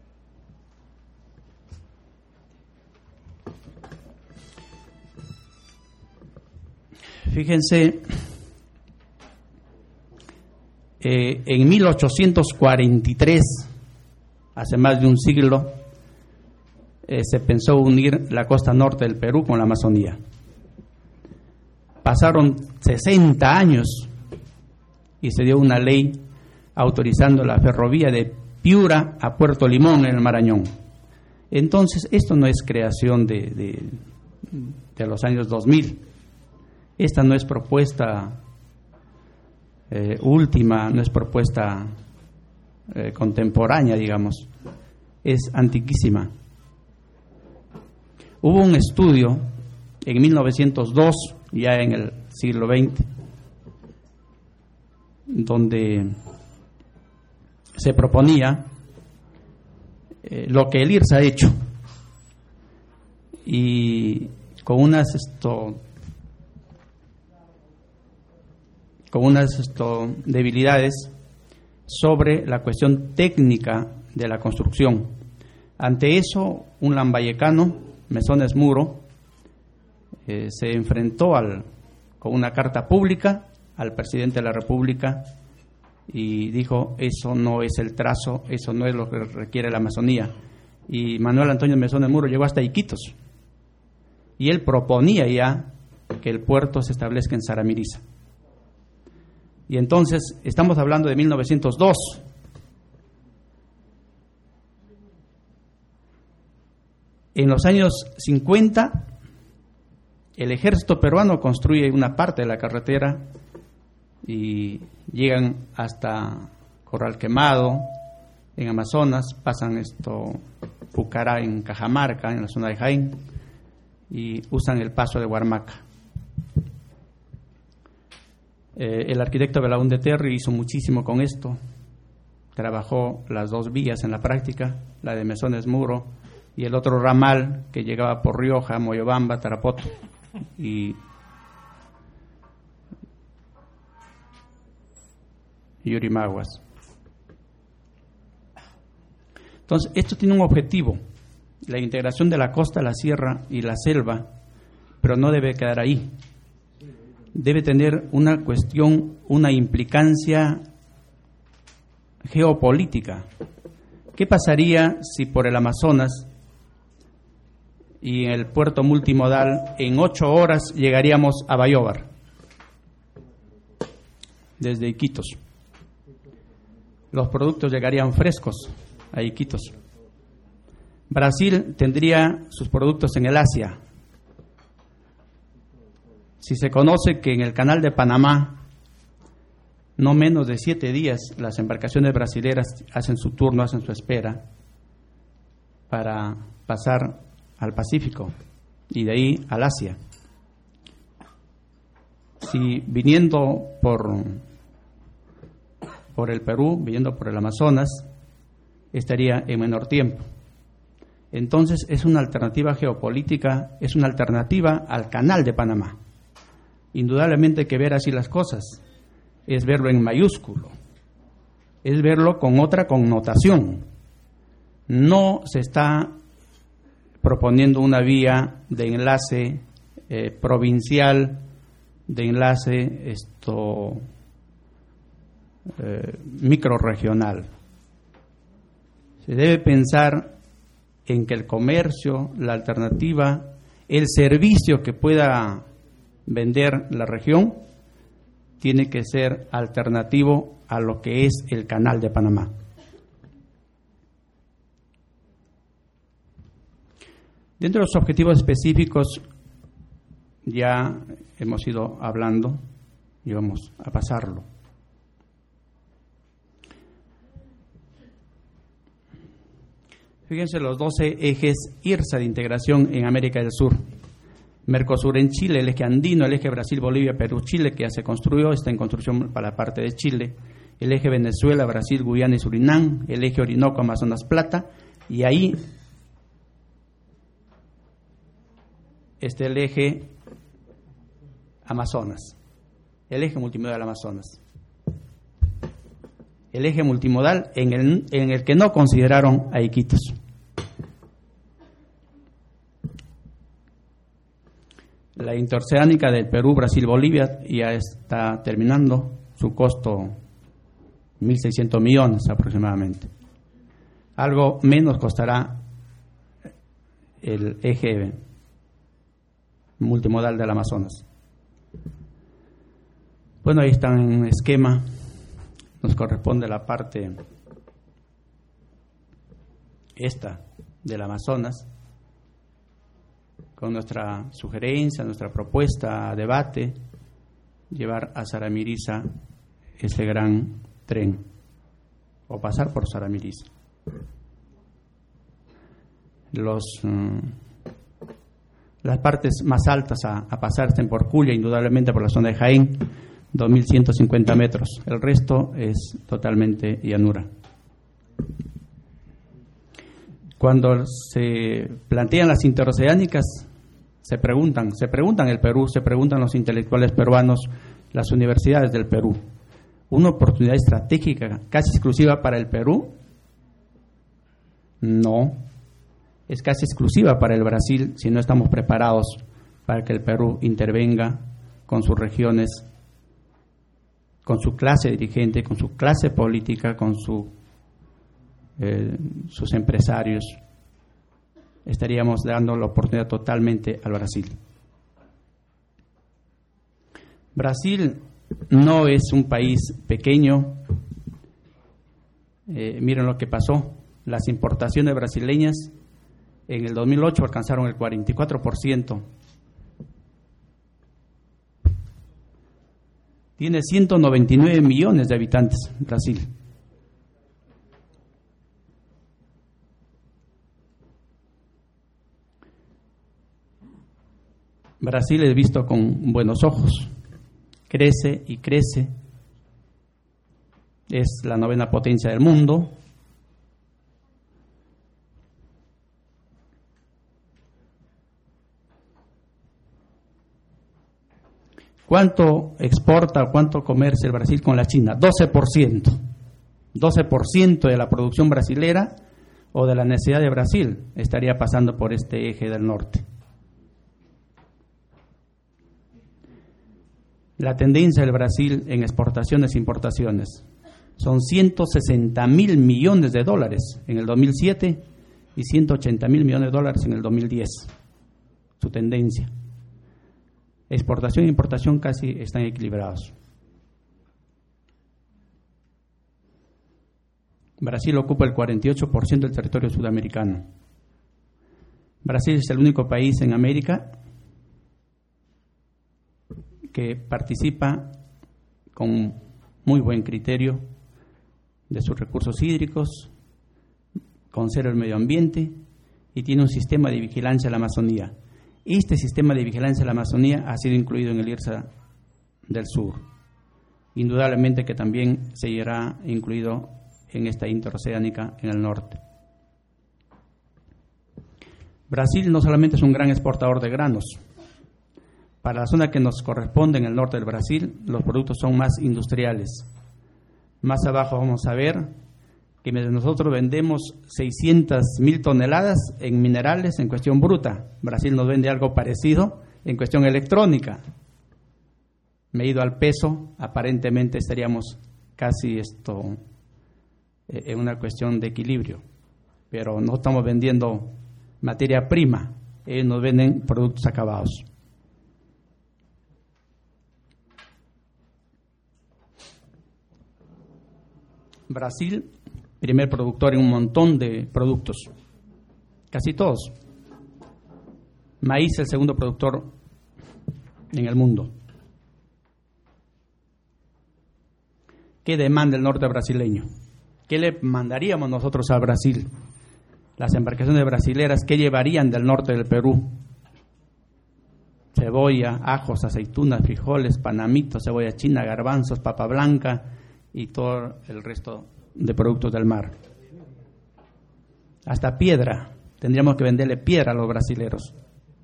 Fíjense, en 1843, hace más de un siglo, se pensó unir la costa norte del Perú con la Amazonía. Pasaron 60 años y se dio una ley autorizando la ferrovía de Piura a Puerto Limón en el Marañón. Entonces, esto no es creación de los años 2000. Esta no es propuesta última, no es propuesta contemporánea, digamos. Es antiquísima. Hubo un estudio en 1902, ya en el siglo XX, donde se proponía lo que el IRSA ha hecho, y con unas debilidades sobre la cuestión técnica de la construcción. Ante eso, un lambayecano, Mesones Muro, se enfrentó con una carta pública al presidente de la República y dijo: eso no es el trazo, eso no es lo que requiere la Amazonía. Y Manuel Antonio Mesones Muro llegó hasta Iquitos y él proponía ya que el puerto se establezca en Saramiriza. Y entonces estamos hablando de 1902. En los años 50, el ejército peruano construye una parte de la carretera y llegan hasta Corral Quemado, en Amazonas, pasan Pucará en Cajamarca, en la zona de Jaén, y usan el paso de Huarmaca. El arquitecto Belaúnde Terry hizo muchísimo con esto, trabajó las dos vías en la práctica, la de Mesones Muro y el otro ramal que llegaba por Rioja, Moyobamba, Tarapoto y Yurimaguas. Entonces, esto tiene un objetivo, la integración de la costa, la sierra y la selva, pero no debe quedar ahí. Debe tener una cuestión, una implicancia geopolítica. ¿Qué pasaría si por el Amazonas y en el puerto multimodal en 8 horas llegaríamos a Bayóvar desde Iquitos? Los productos llegarían frescos a Iquitos. Brasil tendría sus productos en el Asia. Si se conoce que en el canal de Panamá, no menos de 7 días, las embarcaciones brasileras hacen su turno, hacen su espera para pasar al Pacífico y de ahí al Asia. Si viniendo por el Perú, viniendo por el Amazonas, estaría en menor tiempo. Entonces es una alternativa geopolítica, es una alternativa al canal de Panamá. Indudablemente hay que ver así las cosas, es verlo en mayúsculo, es verlo con otra connotación. No se está proponiendo una vía de enlace provincial, de enlace microrregional. Se debe pensar en que el comercio, la alternativa, el servicio que pueda vender la región tiene que ser alternativo a lo que es el canal de Panamá. Dentro de los objetivos específicos ya hemos ido hablando y vamos a pasarlo. Fíjense los 12 ejes IRSA de integración en América del Sur. Mercosur en Chile, el eje andino, el eje Brasil, Bolivia, Perú, Chile, que ya se construyó, está en construcción para la parte de Chile. El eje Venezuela, Brasil, Guyana y Surinam, el eje Orinoco, Amazonas, Plata, y ahí está el eje Amazonas, el eje multimodal Amazonas. El eje multimodal en el que no consideraron a Iquitos. La interoceánica del Perú, Brasil, Bolivia ya está terminando, su costo 1.600 millones aproximadamente. Algo menos costará el eje multimodal del Amazonas. Bueno, ahí está en esquema, nos corresponde la parte esta del Amazonas, con nuestra sugerencia, nuestra propuesta a debate, llevar a Saramiriza este gran tren, o pasar por Saramiriza. Las partes más altas a pasar están por Culla, indudablemente por la zona de Jaén, 2.150 metros. El resto es totalmente llanura. Cuando se plantean las interoceánicas, se preguntan el Perú, se preguntan los intelectuales peruanos, las universidades del Perú, ¿una oportunidad estratégica casi exclusiva para el Perú? No, es casi exclusiva para el Brasil si no estamos preparados para que el Perú intervenga con sus regiones, con su clase dirigente, con su clase política, con sus empresarios. Estaríamos dando la oportunidad totalmente al Brasil. Brasil no es un país pequeño. Miren lo que pasó. Las importaciones brasileñas en el 2008 alcanzaron el 44%. Tiene 199 millones de habitantes Brasil. Brasil es visto con buenos ojos, crece y crece, es la 9ª potencia del mundo. ¿Cuánto exporta o cuánto comercia el Brasil con la China? 12%. 12% de la producción brasilera o de la necesidad de Brasil estaría pasando por este eje del norte. La tendencia del Brasil en exportaciones e importaciones son 160.000 millones de dólares en el 2007 y 180.000 millones de dólares en el 2010. Su tendencia. Exportación e importación casi están equilibrados. Brasil ocupa el 48% del territorio sudamericano. Brasil es el único país en América que participa con muy buen criterio de sus recursos hídricos, conserva el medio ambiente y tiene un sistema de vigilancia de la Amazonía. Este sistema de vigilancia de la Amazonía ha sido incluido en el IRSA del Sur. Indudablemente que también se irá incluido en esta interoceánica en el norte. Brasil no solamente es un gran exportador de granos. Para la zona que nos corresponde en el norte del Brasil, los productos son más industriales. Más abajo vamos a ver que nosotros vendemos 600.000 toneladas en minerales en cuestión bruta. Brasil nos vende algo parecido en cuestión electrónica. Medido al peso, aparentemente estaríamos casi en una cuestión de equilibrio. Pero no estamos vendiendo materia prima, ellos nos venden productos acabados. Brasil, primer productor en un montón de productos, casi todos. Maíz, el segundo productor en el mundo. ¿Qué demanda el norte brasileño? ¿Qué le mandaríamos nosotros a Brasil? las embarcaciones brasileras, ¿qué llevarían del norte del Perú? Cebolla, ajos, aceitunas, frijoles, panamitos, cebolla china, garbanzos, papa blanca y todo el resto de productos del mar. Hasta piedra, tendríamos que venderle piedra a los brasileros.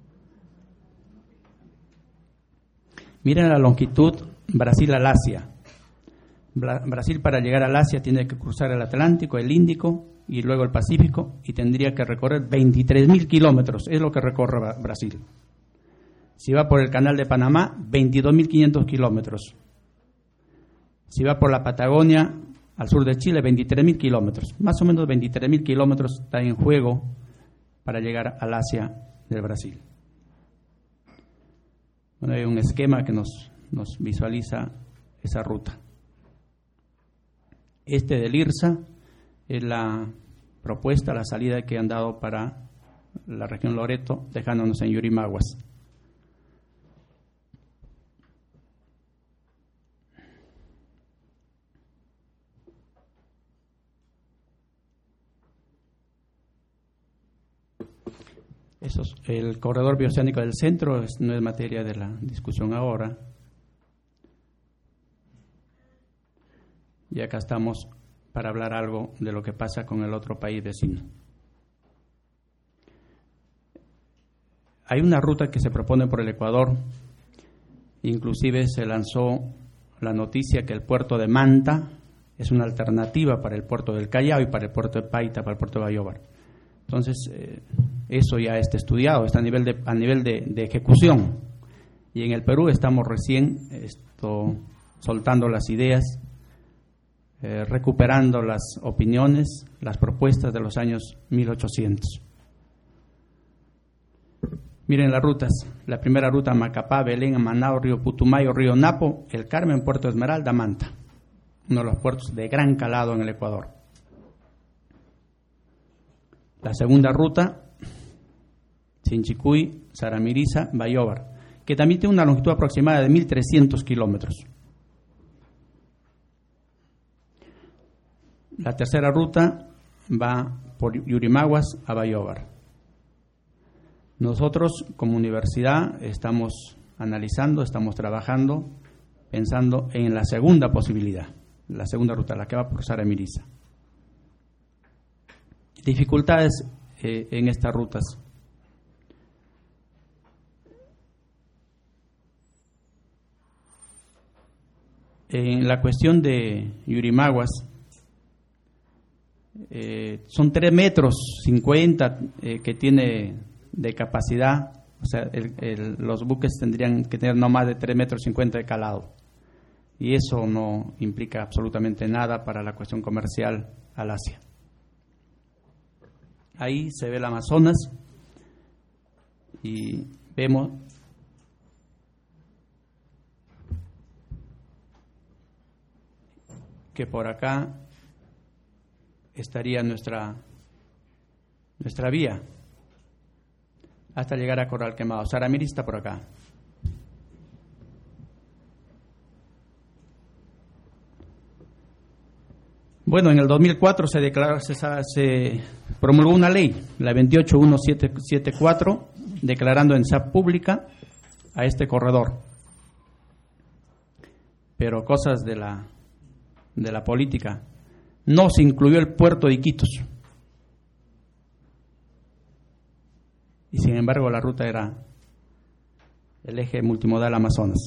Miren la longitud Brasil al Asia. Brasil, para llegar al Asia, tiene que cruzar el Atlántico, el Índico y luego el Pacífico, y tendría que recorrer 23.000 kilómetros, es lo que recorre Brasil. Si va por el Canal de Panamá, 22.500 kilómetros. Si va por la Patagonia, al sur de Chile, 23.000 kilómetros. Más o menos 23.000 kilómetros está en juego para llegar al Asia del Brasil. Bueno, hay un esquema que nos visualiza esa ruta. Este del IRSA es la propuesta, la salida que han dado para la región Loreto, dejándonos en Yurimaguas. El corredor bioceánico del centro no es materia de la discusión ahora. Y acá estamos para hablar algo de lo que pasa con el otro país vecino. Hay una ruta que se propone por el Ecuador. Inclusive se lanzó la noticia que el puerto de Manta es una alternativa para el puerto del Callao y para el puerto de Paita, para el puerto de Bayóvar. Entonces, eso ya está estudiado, está a nivel de ejecución. Y en el Perú estamos recién soltando las ideas, recuperando las opiniones, las propuestas de los años 1800. Miren las rutas. La primera ruta, Macapá, Belén, Manao, Río Putumayo, Río Napo, El Carmen, Puerto Esmeralda, Manta. Uno de los puertos de gran calado en el Ecuador. La segunda ruta, Chinchicuy, Saramiriza, Bayóvar, que también tiene una longitud aproximada de 1.300 kilómetros. La tercera ruta va por Yurimaguas a Bayóvar. Nosotros, como universidad, estamos analizando, estamos trabajando, pensando en la segunda posibilidad, la segunda ruta, la que va por Saramiriza. Dificultades en estas rutas. En la cuestión de Yurimaguas, son 3,50 metros que tiene de capacidad, o sea, los buques tendrían que tener no más de 3,50 metros de calado, y eso no implica absolutamente nada para la cuestión comercial al Asia. Ahí se ve el Amazonas y vemos que por acá estaría nuestra vía hasta llegar a Corral Quemado. Saramiriza está por acá. Bueno, en el 2004 se promulgó una ley, la 28174, declarando en SAP pública a este corredor. Pero cosas de la política. No se incluyó el puerto de Iquitos. Y sin embargo la ruta era el eje multimodal Amazonas.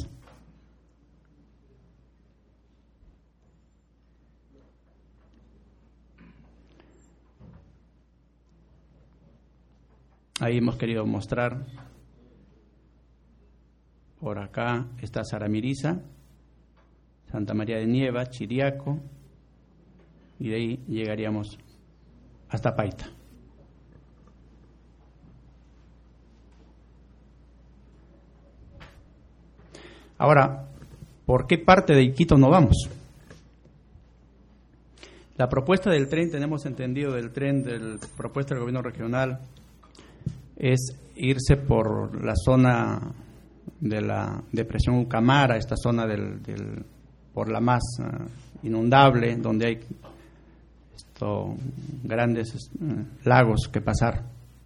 Ahí hemos querido mostrar, por acá está Saramiriza, Santa María de Nieva, Chiriaco, y de ahí llegaríamos hasta Paita. Ahora, ¿por qué parte de Iquitos no vamos? La propuesta del tren, tenemos entendido del tren, de la propuesta del gobierno regional, es irse por la zona de la depresión Ucamara, esta zona por la más inundable, donde hay grandes lagos que pasar.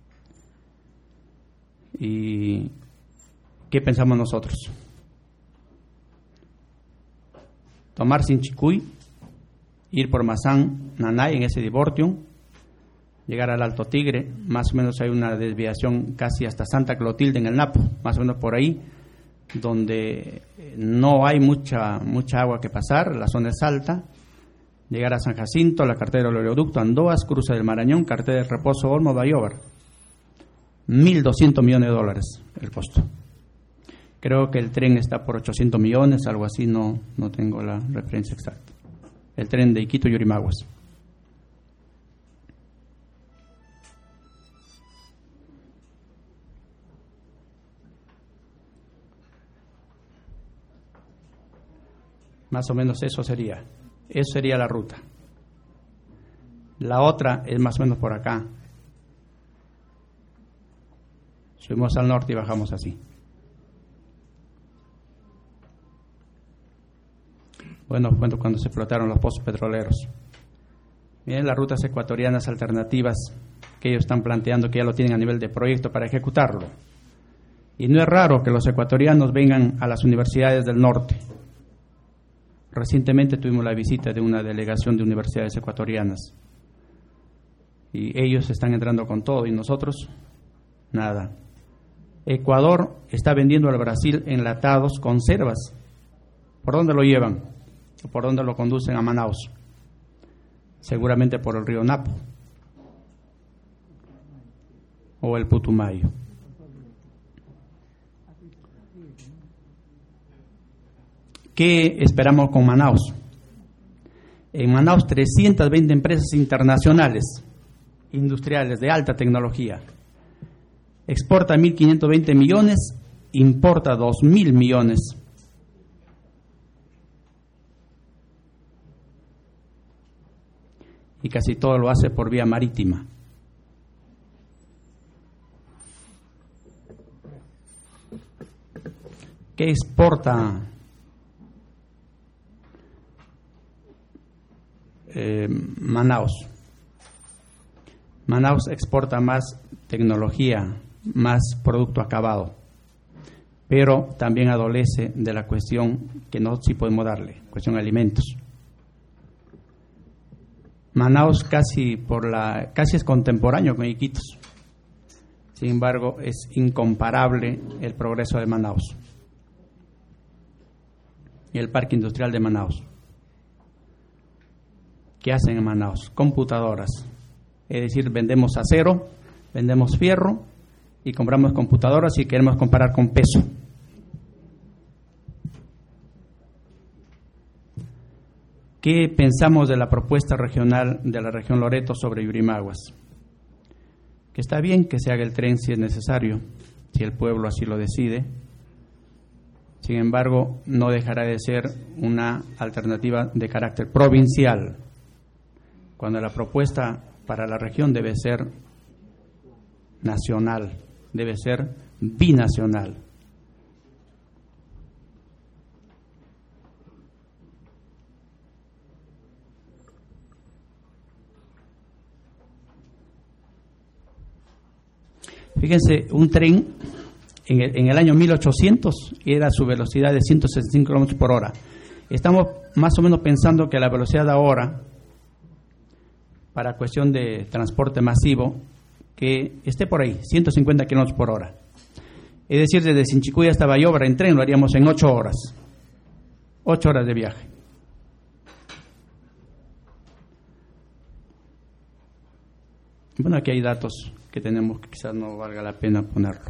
¿Y qué pensamos nosotros? Tomar Sinchicuy, ir por Mazán, Nanay, en ese divortium, llegar al Alto Tigre, más o menos hay una desviación casi hasta Santa Clotilde en el Napo, más o menos por ahí, donde no hay mucha agua que pasar, la zona es alta. Llegar a San Jacinto, la carretera del oleoducto, Andoas, Cruce del Marañón, carretera de Reposo, Olmo, Bayobar. $1.200 millones el costo. Creo que el tren está por 800 millones, algo así, no tengo la referencia exacta. El tren de Iquito y Yurimaguas. Más o menos eso sería la ruta. La otra es más o menos por acá. Subimos al norte y bajamos así. Bueno, cuando se explotaron los pozos petroleros. Miren las rutas ecuatorianas alternativas que ellos están planteando, que ya lo tienen a nivel de proyecto para ejecutarlo. Y no es raro que los ecuatorianos vengan a las universidades del norte. Recientemente tuvimos la visita de una delegación de universidades ecuatorianas. Y ellos están entrando con todo y nosotros, nada. Ecuador está vendiendo al Brasil enlatados, conservas. ¿Por dónde lo llevan? ¿Por dónde lo conducen a Manaus? Seguramente por el río Napo o el Putumayo. ¿Qué esperamos con Manaus? En Manaus 320 empresas internacionales, industriales de alta tecnología. Exporta 1.520 millones, importa 2.000 millones. Y casi todo lo hace por vía marítima. ¿Qué exporta Manaus? Manaus exporta más tecnología, más producto acabado, pero también adolece de la cuestión que no sí podemos darle, cuestión de alimentos. Manaus casi es contemporáneo con Iquitos. Sin embargo, es incomparable el progreso de Manaus y el parque industrial de Manaus. ¿Qué hacen en Manaus? Computadoras. Es decir, vendemos acero, vendemos fierro y compramos computadoras y queremos comparar con peso. ¿Qué pensamos de la propuesta regional de la región Loreto sobre Yurimaguas? Que está bien que se haga el tren si es necesario, si el pueblo así lo decide. Sin embargo, no dejará de ser una alternativa de carácter provincial, cuando la propuesta para la región debe ser nacional, debe ser binacional. Fíjense, un tren en el año 1800 era su velocidad de 165 kilómetros por hora. Estamos más o menos pensando que la velocidad de ahora, para cuestión de transporte masivo, que esté por ahí, 150 kilómetros por hora. Es decir, desde Sinchicuy hasta Bayobar en tren lo haríamos en 8 horas. 8 horas de viaje. Bueno, aquí hay datos que tenemos que quizás no valga la pena ponerlo.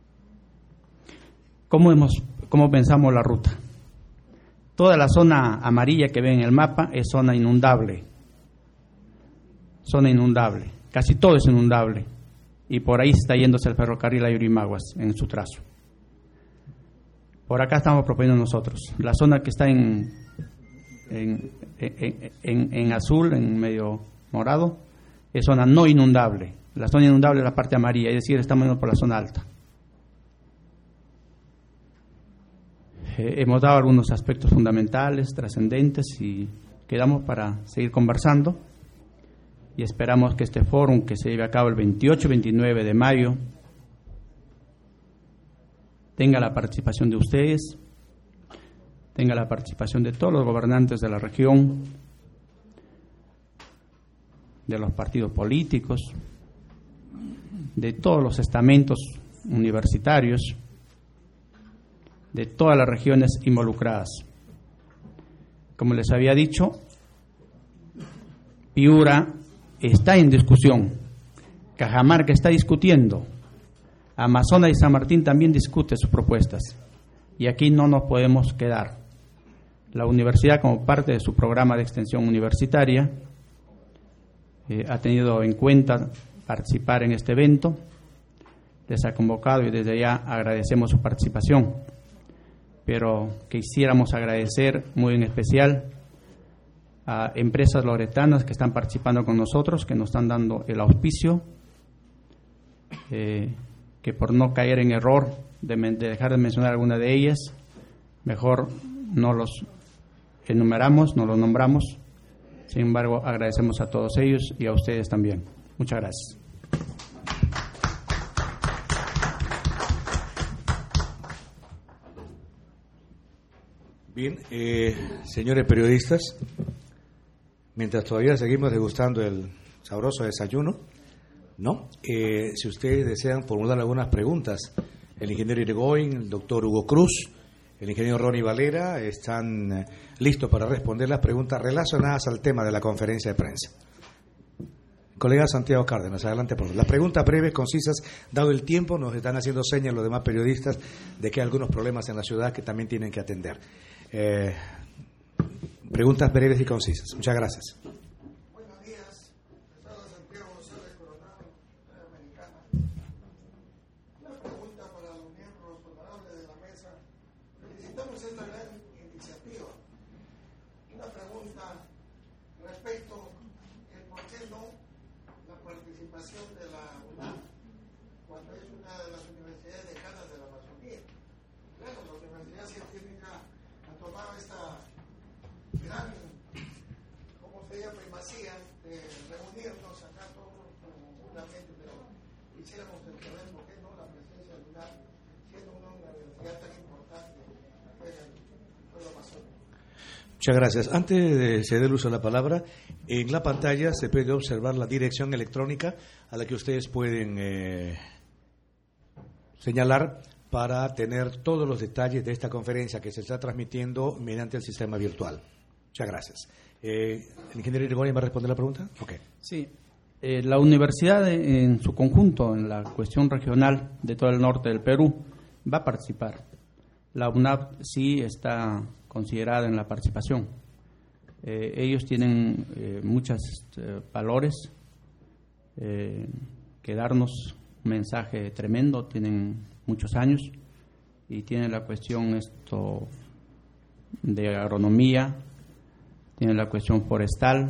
¿Cómo pensamos la ruta? Toda la zona amarilla que ven en el mapa es zona inundable. Zona inundable. Casi todo es inundable. Y por ahí está yéndose el ferrocarril a Yurimaguas en su trazo. Por acá estamos proponiendo nosotros. La zona que está en azul, en medio morado, es zona no inundable. La zona inundable es la parte amarilla, es decir, estamos yendo por la zona alta. Hemos dado algunos aspectos fundamentales, trascendentes, y quedamos para seguir conversando. y esperamos que este foro, que se lleve a cabo el 28 y 29 de mayo, tenga la participación de ustedes, tenga la participación de todos los gobernantes de la región, de los partidos políticos, de todos los estamentos universitarios, de todas las regiones involucradas. Como les había dicho, Piura está en discusión, Cajamarca está discutiendo, Amazonas y San Martín también discuten sus propuestas, y aquí no nos podemos quedar. La universidad, como parte de su programa de extensión universitaria, ha tenido en cuenta participar en este evento, les ha convocado y desde ya agradecemos su participación, pero quisiéramos agradecer muy en especial a empresas loretanas que están participando con nosotros, que nos están dando el auspicio, que por no caer en error de dejar de mencionar alguna de ellas, mejor no los enumeramos, no los nombramos. Sin embargo, agradecemos a todos ellos y a ustedes también. Muchas gracias. Bien, señores periodistas, mientras todavía seguimos degustando el sabroso desayuno, ¿no? Si ustedes desean formular algunas preguntas, el ingeniero Irigoyen, el doctor Hugo Cruz, el ingeniero Ronnie Valera están listos para responder las preguntas relacionadas al tema de la conferencia de prensa. Colega Santiago Cárdenas, adelante por favor. Las preguntas breves, concisas, dado el tiempo, nos están haciendo señas los demás periodistas de que hay algunos problemas en la ciudad que también tienen que atender. Preguntas breves y concisas. Muchas gracias. Buenos días, estado Santiago González Coronado, Americana. Una pregunta para los miembros honorables de la mesa. Felicitamos esta gran iniciativa. Una pregunta respecto al por qué no la participación de la UNAM cuando es una de las universidades decanas de la Amazonía. Claro, la Universidad Científica ha tomado esta gran, como se llama, primacía de reunirnos acá todos conjuntamente, pero quisiéramos entender por qué no la presencia de UNAM, siendo una universidad tan importante en el pueblo amazónico. Muchas gracias. Antes de ceder el uso de la palabra, en la pantalla se puede observar la dirección electrónica a la que ustedes pueden señalar para tener todos los detalles de esta conferencia que se está transmitiendo mediante el sistema virtual. Muchas gracias. ¿El ingeniero Irigoyen va a responder la pregunta? Okay. Sí. La universidad en su conjunto, en la cuestión regional de todo el norte del Perú, va a participar. La UNAP sí está considerada en la participación. Ellos tienen muchos valores que darnos un mensaje tremendo, tienen muchos años y tienen la cuestión de agronomía, tienen la cuestión forestal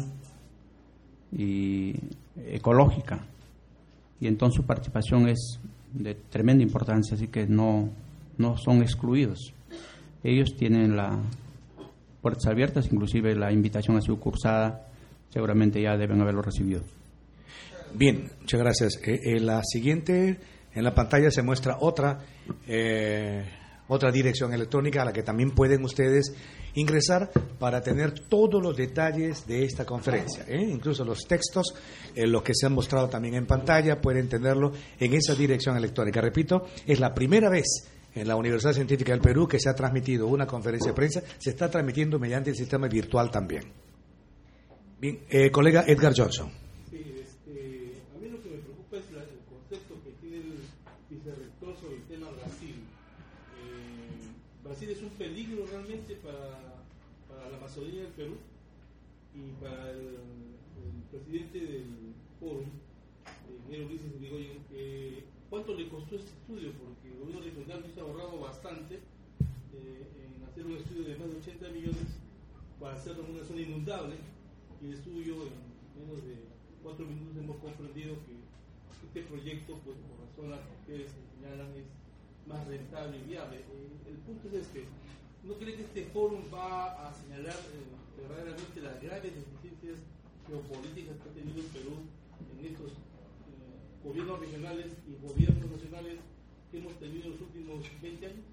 y ecológica, y entonces su participación es de tremenda importancia, así que no son excluidos. Ellos tienen las puertas abiertas, inclusive la invitación ha sido cursada, seguramente ya deben haberlo recibido. Bien, muchas gracias. La siguiente, en la pantalla se muestra otra dirección electrónica a la que también pueden ustedes ingresar para tener todos los detalles de esta conferencia, incluso los textos, los que se han mostrado también en pantalla, pueden tenerlo en esa dirección electrónica. Repito, es la primera vez en la Universidad Científica del Perú que se ha transmitido una conferencia de prensa, se está transmitiendo mediante el sistema virtual también. Bien, colega Edgar Johnson. Sí, a mí lo que me preocupa es el concepto que tiene el vicerrector sobre el tema Brasil. Brasil es un peligro realmente para la Amazonía del Perú y para el presidente del foro, ingeniero Ulises Irigoyen. ¿Cuánto le costó este estudio? Porque el gobierno regional se ha ahorrado bastante en hacer un estudio de más de 80 millones para hacerlo en una zona inundable, y el estudio en menos de 4 minutos hemos comprendido que este proyecto, pues por razones que ustedes señalan, es más rentable y viable. El punto es ¿no cree que este foro va a señalar verdaderamente las graves deficiencias geopolíticas que ha tenido el Perú en estos gobiernos regionales y gobiernos nacionales que hemos tenido en los últimos 20 años?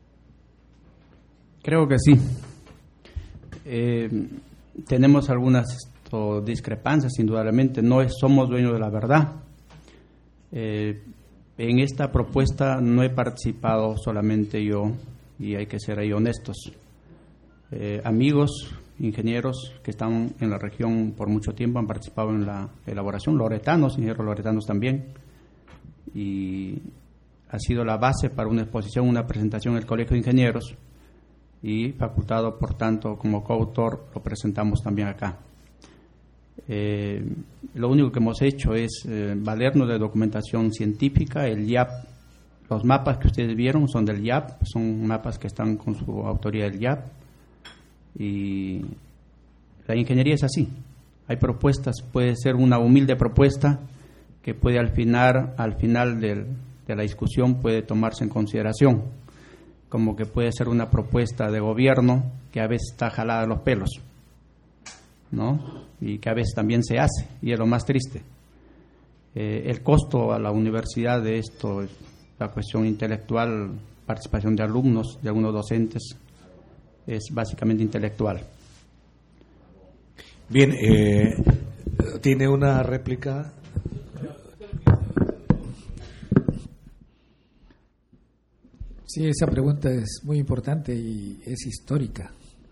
Creo que sí. Tenemos algunas discrepancias, indudablemente. No somos dueños de la verdad. En esta propuesta no he participado solamente yo, y hay que ser ahí honestos. Amigos, ingenieros que están en la región por mucho tiempo han participado en la elaboración, ingenieros loretanos también, y ha sido la base para una exposición, una presentación en el Colegio de Ingenieros, y facultado, por tanto, como coautor, lo presentamos también acá. Lo único que hemos hecho es valernos de documentación científica. El IAP, los mapas que ustedes vieron son del IAP, son mapas que están con su autoría del IAP, y la ingeniería es así. Hay propuestas, puede ser una humilde propuesta que puede al final de la discusión puede tomarse en consideración, como que puede ser una propuesta de gobierno que a veces está jalada de los pelos, ¿no? Y que a veces también se hace, y es lo más triste. El costo a la universidad de esto, la cuestión intelectual, participación de alumnos, de algunos docentes, es básicamente intelectual. Bien, ¿tiene una réplica? Sí, esa pregunta es muy importante y es histórica.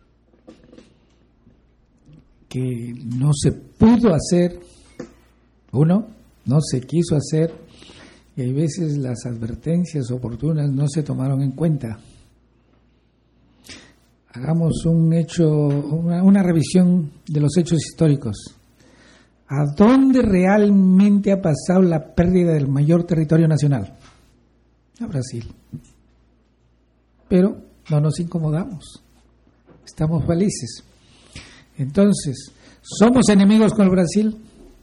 Que no se pudo hacer, no se quiso hacer, y hay veces las advertencias oportunas no se tomaron en cuenta. Hagamos una revisión de los hechos históricos. ¿A dónde realmente ha pasado la pérdida del mayor territorio nacional? A Brasil. Pero no nos incomodamos, estamos felices. Entonces, ¿somos enemigos con el Brasil?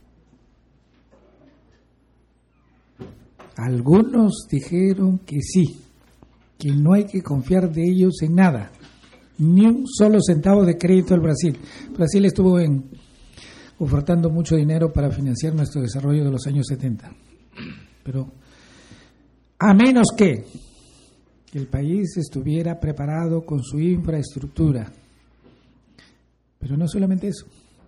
Algunos dijeron que sí, que no hay que confiar de ellos en nada, ni un solo centavo de crédito al Brasil. Brasil estuvo ofertando mucho dinero para financiar nuestro desarrollo de los años 70, pero a menos que el país estuviera preparado con su infraestructura. Pero no solamente eso.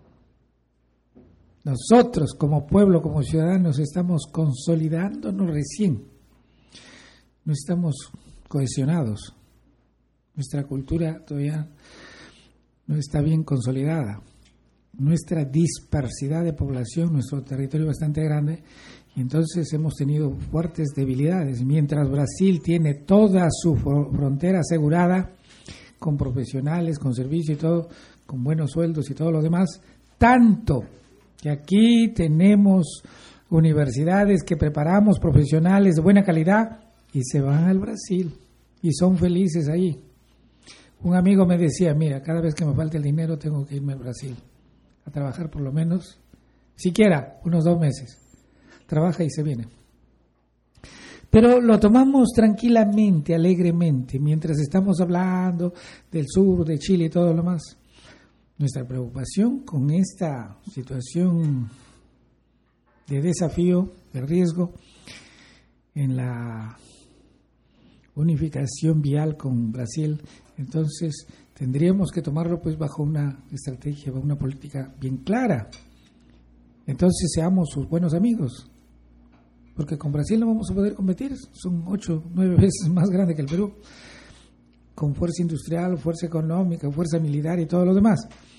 Nosotros como pueblo, como ciudadanos, estamos consolidándonos recién. No estamos cohesionados. Nuestra cultura todavía no está bien consolidada. Nuestra dispersidad de población, nuestro territorio es bastante grande, y entonces hemos tenido fuertes debilidades. Mientras Brasil tiene toda su frontera asegurada, con profesionales, con servicio y todo, con buenos sueldos y todo lo demás, tanto que aquí tenemos universidades que preparamos profesionales de buena calidad y se van al Brasil y son felices ahí. Un amigo me decía, mira, cada vez que me falta el dinero tengo que irme al Brasil a trabajar por lo menos, siquiera unos 2 meses. Trabaja y se viene. Pero lo tomamos tranquilamente, alegremente, mientras estamos hablando del sur, de Chile y todo lo más. Nuestra preocupación con esta situación de desafío, de riesgo, en la unificación vial con Brasil, entonces tendríamos que tomarlo pues bajo una estrategia, bajo una política bien clara. Entonces seamos sus buenos amigos, porque con Brasil no vamos a poder competir, son 8, 9 veces más grande que el Perú, con fuerza industrial, fuerza económica, fuerza militar y todo lo demás.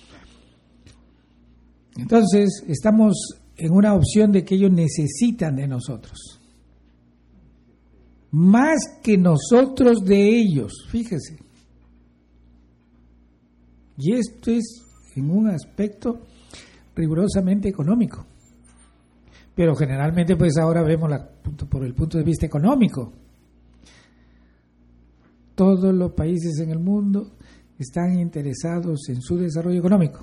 Entonces estamos en una opción de que ellos necesitan de nosotros, más que nosotros de ellos, fíjese. Y esto es en un aspecto rigurosamente económico. Pero generalmente pues ahora vemos por el punto de vista económico. Todos los países en el mundo están interesados en su desarrollo económico.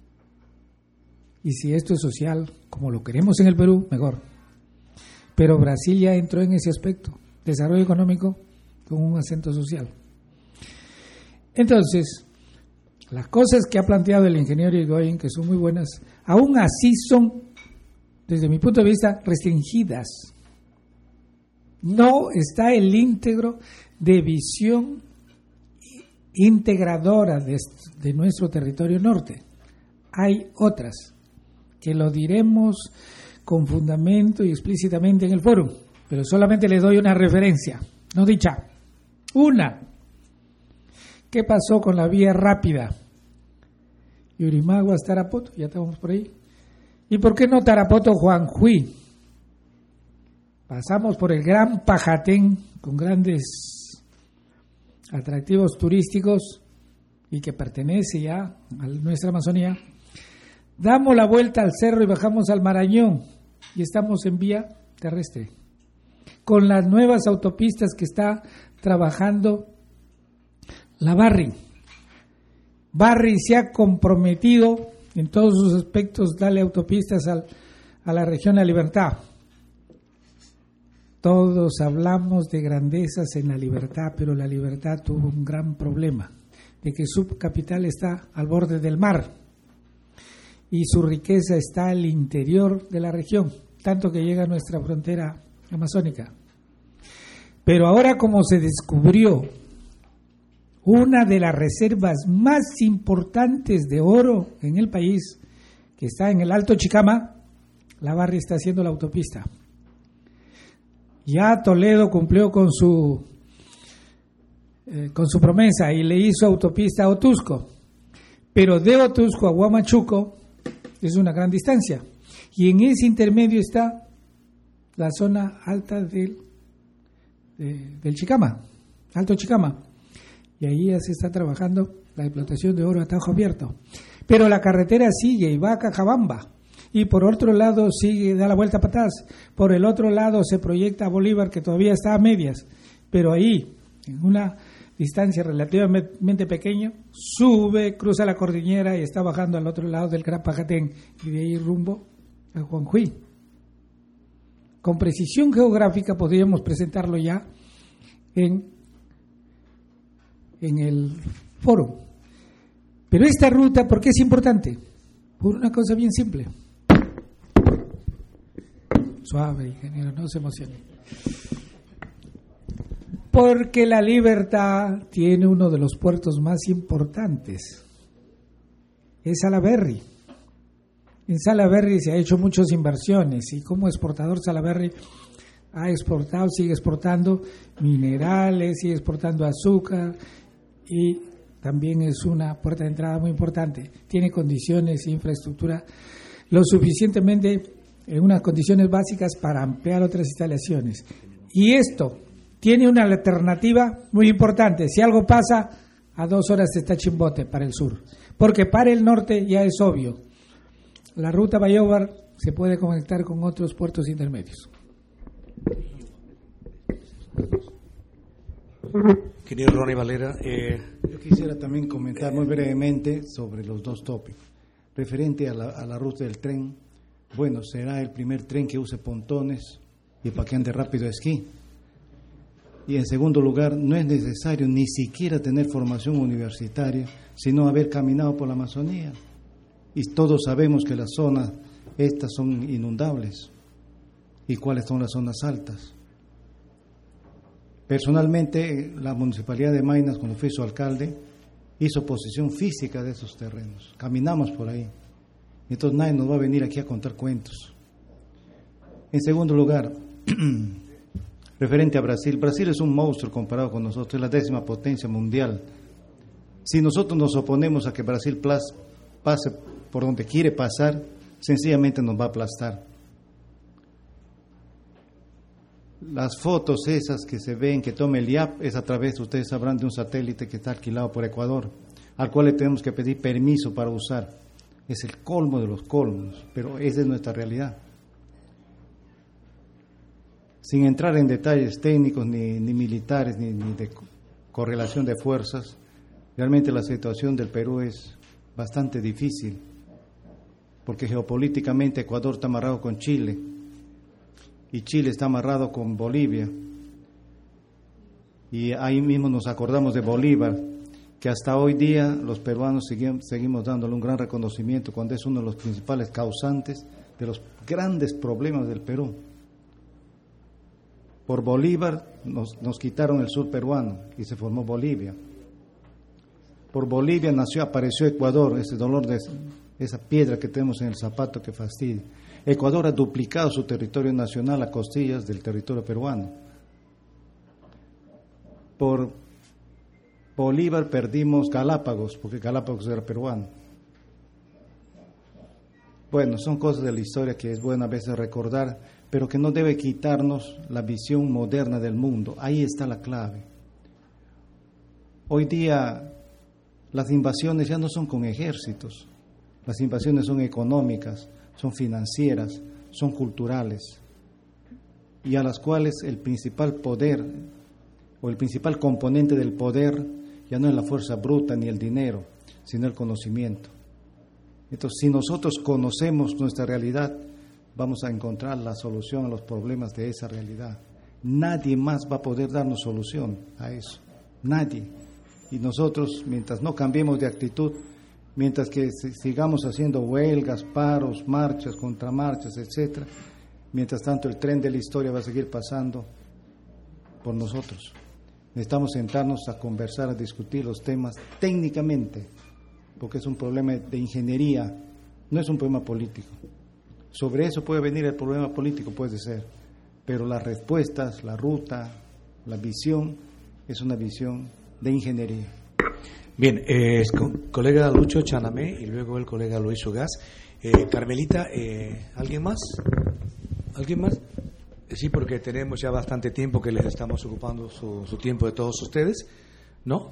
Y si esto es social, como lo queremos en el Perú, mejor. Pero Brasil ya entró en ese aspecto, desarrollo económico con un acento social. Entonces, Las cosas que ha planteado el ingeniero Irigoyen, que son muy buenas, aún así son, desde mi punto de vista, restringidas. No está el íntegro de visión integradora de nuestro territorio norte. Hay otras que lo diremos con fundamento y explícitamente en el foro, pero solamente les doy una referencia, no dicha. Una, ¿qué pasó con la vía rápida? Yurimaguas, Tarapoto, ya estamos por ahí. ¿Y por qué no Tarapoto, Juanjuy? Pasamos por el Gran Pajatén con grandes atractivos turísticos y que pertenece ya a nuestra Amazonía. Damos la vuelta al cerro y bajamos al Marañón y estamos en vía terrestre. Con las nuevas autopistas que está trabajando la Barry. Barry se ha comprometido en todos sus aspectos darle autopistas a la región La Libertad. Todos hablamos de grandezas en La Libertad, pero La Libertad tuvo un gran problema, de que su capital está al borde del mar y su riqueza está al interior de la región, tanto que llega a nuestra frontera amazónica. Pero ahora, como se descubrió una de las reservas más importantes de oro en el país, que está en el Alto Chicama, la Barry está haciendo la autopista. Ya Toledo cumplió con su promesa y le hizo autopista a Otusco, pero de Otusco a Huamachuco es una gran distancia, y en ese intermedio está la zona alta del Chicama, Alto Chicama, y ahí ya se está trabajando la explotación de oro a tajo abierto. Pero la carretera sigue y va a Cajabamba, y por otro lado sigue, da la vuelta para atrás. Por el otro lado se proyecta a Bolívar, que todavía está a medias, pero ahí, en una distancia relativamente pequeña, sube, cruza la cordillera y está bajando al otro lado del Gran Pajatén, y de ahí rumbo a Juanjuy. Con precisión geográfica podríamos presentarlo ya en el foro. Pero esta ruta, ¿por qué es importante? Por una cosa bien simple. Suave, ingeniero, no se emocione. Porque La Libertad tiene uno de los puertos más importantes. Es Salaberry. En Salaberry se ha hecho muchas inversiones y como exportador Salaberry ha exportado, sigue exportando minerales, sigue exportando azúcar y también es una puerta de entrada muy importante. Tiene condiciones e infraestructura lo suficientemente en unas condiciones básicas para ampliar otras instalaciones. Y esto tiene una alternativa muy importante. Si algo pasa, a 2 horas está Chimbote para el sur. Porque para el norte ya es obvio. La ruta Bayobar se puede conectar con otros puertos intermedios. Ingeniero Ronnie Valera. Yo quisiera también comentar muy brevemente sobre los dos tópicos. Referente a la ruta del tren, bueno, será el primer tren que use pontones y para que ande rápido esquí. Y en segundo lugar, no es necesario ni siquiera tener formación universitaria, sino haber caminado por la Amazonía. Y todos sabemos que las zonas estas son inundables. ¿Y cuáles son las zonas altas? Personalmente, la Municipalidad de Maynas, cuando fui su alcalde, hizo posesión física de esos terrenos. Caminamos por ahí. Entonces nadie nos va a venir aquí a contar cuentos. En segundo lugar, referente a Brasil. Brasil es un monstruo comparado con nosotros, es la 10ª potencia mundial. Si nosotros nos oponemos a que Brasil pase por donde quiere pasar, sencillamente nos va a aplastar. Las fotos esas que se ven, que toma el IAP, es a través, ustedes sabrán, de un satélite que está alquilado por Ecuador, al cual le tenemos que pedir permiso para usar. Es el colmo de los colmos, pero esa es nuestra realidad. Sin entrar en detalles técnicos, ni militares, ni de correlación de fuerzas, realmente la situación del Perú es bastante difícil, porque geopolíticamente Ecuador está amarrado con Chile, y Chile está amarrado con Bolivia, y ahí mismo nos acordamos de Bolívar, que hasta hoy día los peruanos seguimos dándole un gran reconocimiento cuando es uno de los principales causantes de los grandes problemas del Perú. Por Bolívar nos quitaron el sur peruano y se formó Bolivia. Por Bolivia apareció Ecuador, ese dolor de esa piedra que tenemos en el zapato que fastidia. Ecuador ha duplicado su territorio nacional a costillas del territorio peruano. Por Bolívar perdimos Galápagos, porque Galápagos era peruano. Bueno, son cosas de la historia que es bueno a veces recordar, pero que no debe quitarnos la visión moderna del mundo. Ahí está la clave. Hoy día las invasiones ya no son con ejércitos, las invasiones son económicas, son financieras, son culturales, y a las cuales el principal poder o el principal componente del poder ya no es la fuerza bruta ni el dinero, sino el conocimiento. Entonces, si nosotros conocemos nuestra realidad, vamos a encontrar la solución a los problemas de esa realidad. Nadie más va a poder darnos solución a eso, nadie. Y nosotros, mientras no cambiemos de actitud, mientras que sigamos haciendo huelgas, paros, marchas, contramarchas, etcétera, mientras tanto el tren de la historia va a seguir pasando por nosotros. Necesitamos sentarnos a conversar, a discutir los temas técnicamente, porque es un problema de ingeniería, no es un problema político. Sobre eso puede venir el problema político, puede ser, pero las respuestas, la ruta, la visión, es una visión de ingeniería. Bien, colega Lucho Chanamé y luego el colega Luis Ugaz. Carmelita, ¿alguien más? ¿Alguien más? Sí, porque tenemos ya bastante tiempo que les estamos ocupando su tiempo de todos ustedes, ¿no?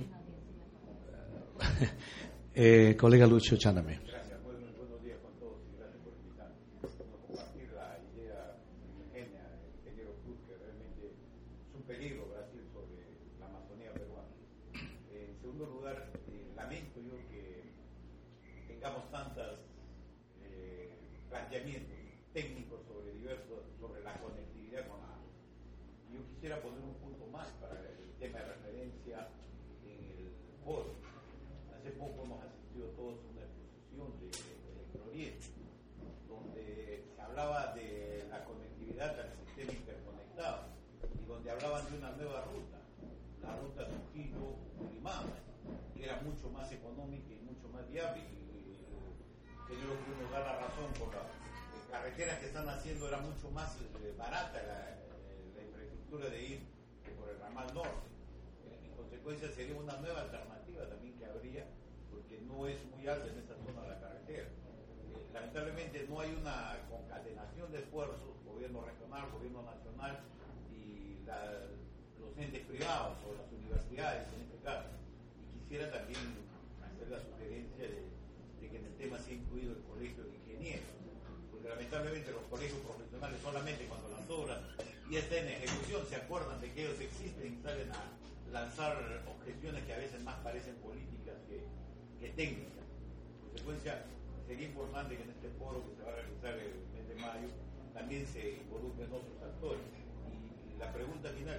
Colega Lucho Chanamé. Gracias, buenos días con todos y gracias por invitarme. Compartir la idea primigenia del ingeniero Cruz, que realmente es un peligro Brasil sobre la Amazonía peruana. En segundo lugar, lamento yo que tengamos tantos planteamientos técnicos sobre la conectividad con la. Yo quisiera poner un punto más para el tema de referencia en el foro. Hace poco hemos asistido todos a una exposición de Electrooriente, donde se hablaba de la conectividad al sistema interconectado y donde hablaban de una nueva ruta, la ruta Trujillo-Purimán, que era mucho más económica y mucho más viable. Y el señor Cruz nos da la razón por las carreteras que están haciendo, era mucho más barata la infraestructura de ir por el ramal norte. En consecuencia sería una nueva alternativa también que habría, porque no es muy alta en esta zona de la carretera. Lamentablemente no hay una concatenación de esfuerzos, gobierno regional, gobierno nacional y los entes privados o las universidades en este caso. Y quisiera también hacer la sugerencia de que en el tema sea incluido el colegio de ingenieros, porque lamentablemente los colegios profesionales solamente cuando las obras ya están en ejecución se acuerdan de que ellos existen y salen a lanzar objeciones que a veces más parecen políticas que técnicas. En consecuencia, sería importante que en este foro que se va a realizar el mes de mayo también se involucren otros actores. Y la pregunta final,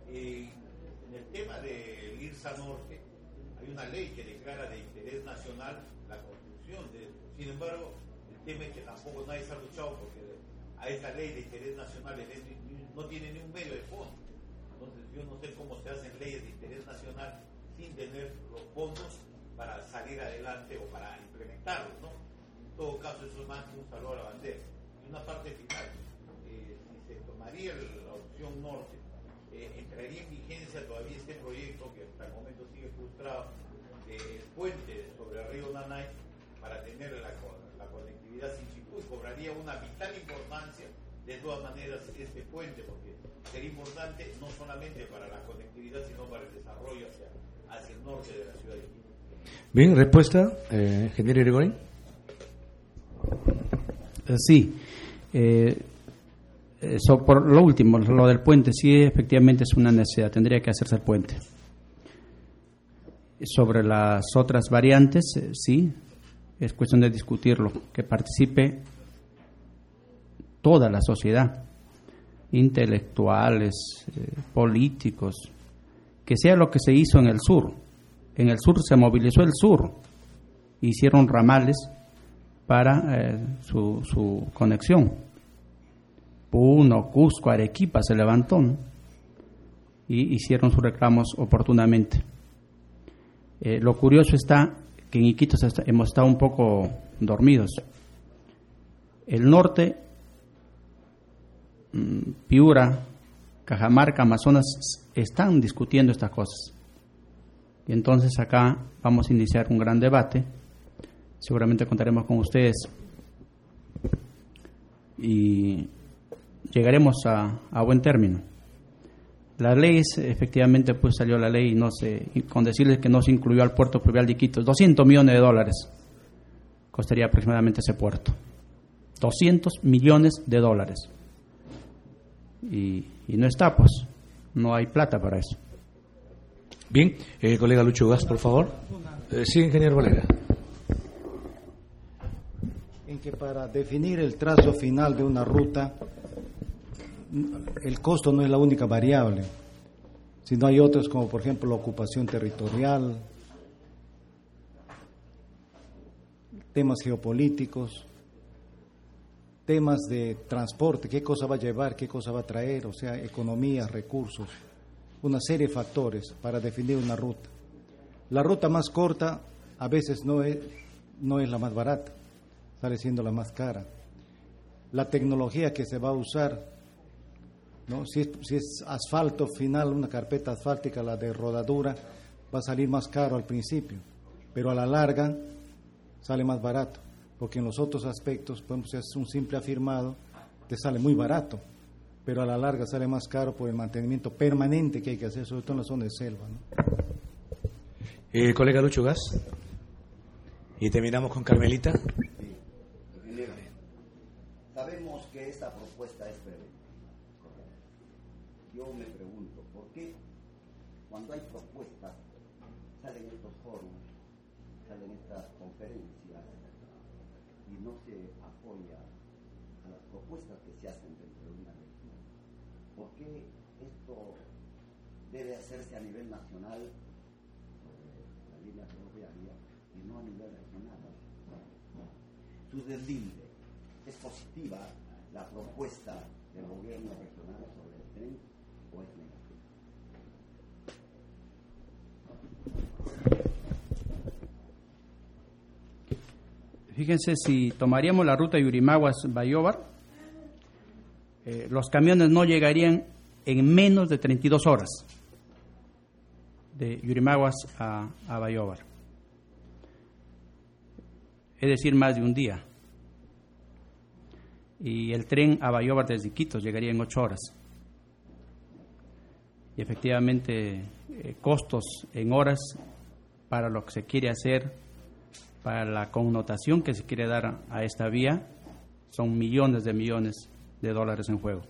en el tema del IRSA Norte, hay una ley que declara de interés nacional la construcción de esto. Sin embargo, el tema es que tampoco nadie se ha luchado porque a esa ley de interés nacional no tiene ni un medio de fondo. Entonces yo no sé cómo se hacen leyes de interés nacional sin tener los fondos para salir adelante o para implementarlos, ¿no? En todo caso eso es más que un saludo a la bandera. Y una parte final, si se tomaría la opción norte, entraría en vigencia todavía este proyecto que hasta el momento sigue frustrado, el puente sobre el río Nanay para tener la conectividad sin Chicú, cobraría una vital importancia de todas maneras este puente, porque sería importante no solamente para la conectividad, sino para el desarrollo hacia el norte de la ciudad de Quito. Bien, respuesta, ingeniero Irigoyen. Sí. Por lo último, lo del puente, sí, efectivamente es una necesidad, tendría que hacerse el puente. Sobre las otras variantes, sí, es cuestión de discutirlo, que participe toda la sociedad, intelectuales, políticos, que sea lo que se hizo en el sur, En el sur se movilizó el sur, hicieron ramales para su conexión. Puno, Cusco, Arequipa se levantó, ¿no? Y hicieron sus reclamos oportunamente. Lo curioso está que en Iquitos hemos estado un poco dormidos. El norte, Piura, Cajamarca, Amazonas, están discutiendo estas cosas. Y entonces acá vamos a iniciar un gran debate. Seguramente contaremos con ustedes y llegaremos a buen término. Las leyes, efectivamente, pues salió la ley y con decirles que no se incluyó al puerto fluvial de Iquitos. $200 millones costaría aproximadamente ese puerto. $200 millones. Y no está, pues, no hay plata para eso. Bien, colega Lucho Gas, por favor. Sí, ingeniero Valera. En que para definir el trazo final de una ruta, el costo no es la única variable, sino hay otros como por ejemplo la ocupación territorial, temas geopolíticos, temas de transporte, qué cosa va a llevar, qué cosa va a traer, o sea, economía, recursos, una serie de factores para definir una ruta. La ruta más corta a veces no es la más barata, sale siendo la más cara. La tecnología que se va a usar, ¿no? Si es asfalto final, una carpeta asfáltica, la de rodadura, va a salir más caro al principio, pero a la larga sale más barato, porque en los otros aspectos, por ejemplo, si es un simple afirmado, te sale muy barato, pero a la larga sale más caro por el mantenimiento permanente que hay que hacer, sobre todo en la zona de selva, ¿no? Colega Lucho Gas. Y terminamos con Carmelita. Sabemos que esta propuesta es breve. Yo me pregunto, ¿por qué cuando hay propuestas salen estos foros, salen estas conferencias y no se apoya a las propuestas que se hacen dentro de una región? ¿Por qué esto debe hacerse a nivel nacional sobre la línea ferroviaria y no a nivel regional? Su deslinde, ¿es positiva la propuesta del gobierno regional sobre el tren o es negativa? Fíjense, si tomaríamos la ruta Yurimaguas-Bayóvar, los camiones no llegarían en menos de 32 horas de Yurimaguas a Bayóvar. Es decir, más de un día. Y el tren a Bayóvar desde Iquitos llegaría en 8 horas. Y efectivamente, costos en horas para lo que se quiere hacer, para la connotación que se quiere dar a esta vía, son millones de dólares en juego.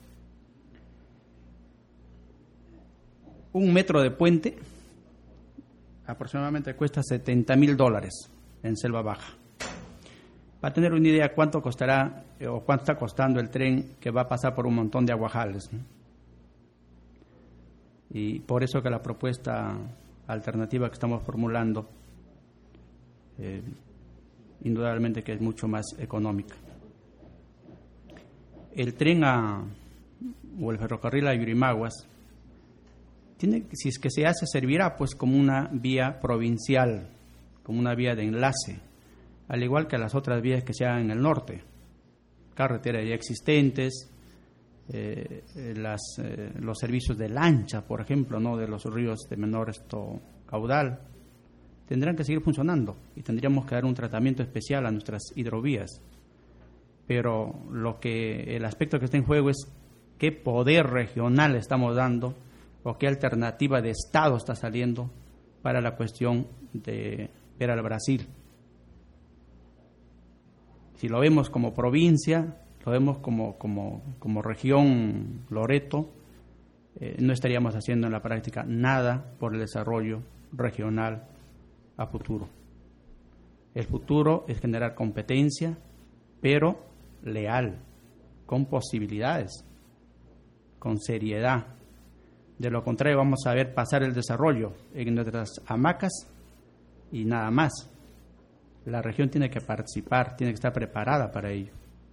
Un metro de puente aproximadamente cuesta $70,000 en Selva Baja. Para tener una idea cuánto costará o cuánto está costando el tren que va a pasar por un montón de aguajales, ¿no? Y por eso que la propuesta alternativa que estamos formulando indudablemente que es mucho más económica. El tren o el ferrocarril a Yurimaguas si es que se hace, servirá pues como una vía provincial, como una vía de enlace, al igual que las otras vías que se hagan en el norte, carreteras ya existentes, los servicios de lancha, por ejemplo, no de los ríos de menor caudal, tendrán que seguir funcionando y tendríamos que dar un tratamiento especial a nuestras hidrovías. Pero el aspecto que está en juego es qué poder regional estamos dando o qué alternativa de Estado está saliendo para la cuestión de ver al Brasil. Si lo vemos como provincia, lo vemos como región Loreto, no estaríamos haciendo en la práctica nada por el desarrollo regional a futuro. El futuro es generar competencia, pero leal, con posibilidades, con seriedad. De lo contrario, vamos a ver pasar el desarrollo en nuestras hamacas y nada más. La región tiene que participar, tiene que estar preparada para ello.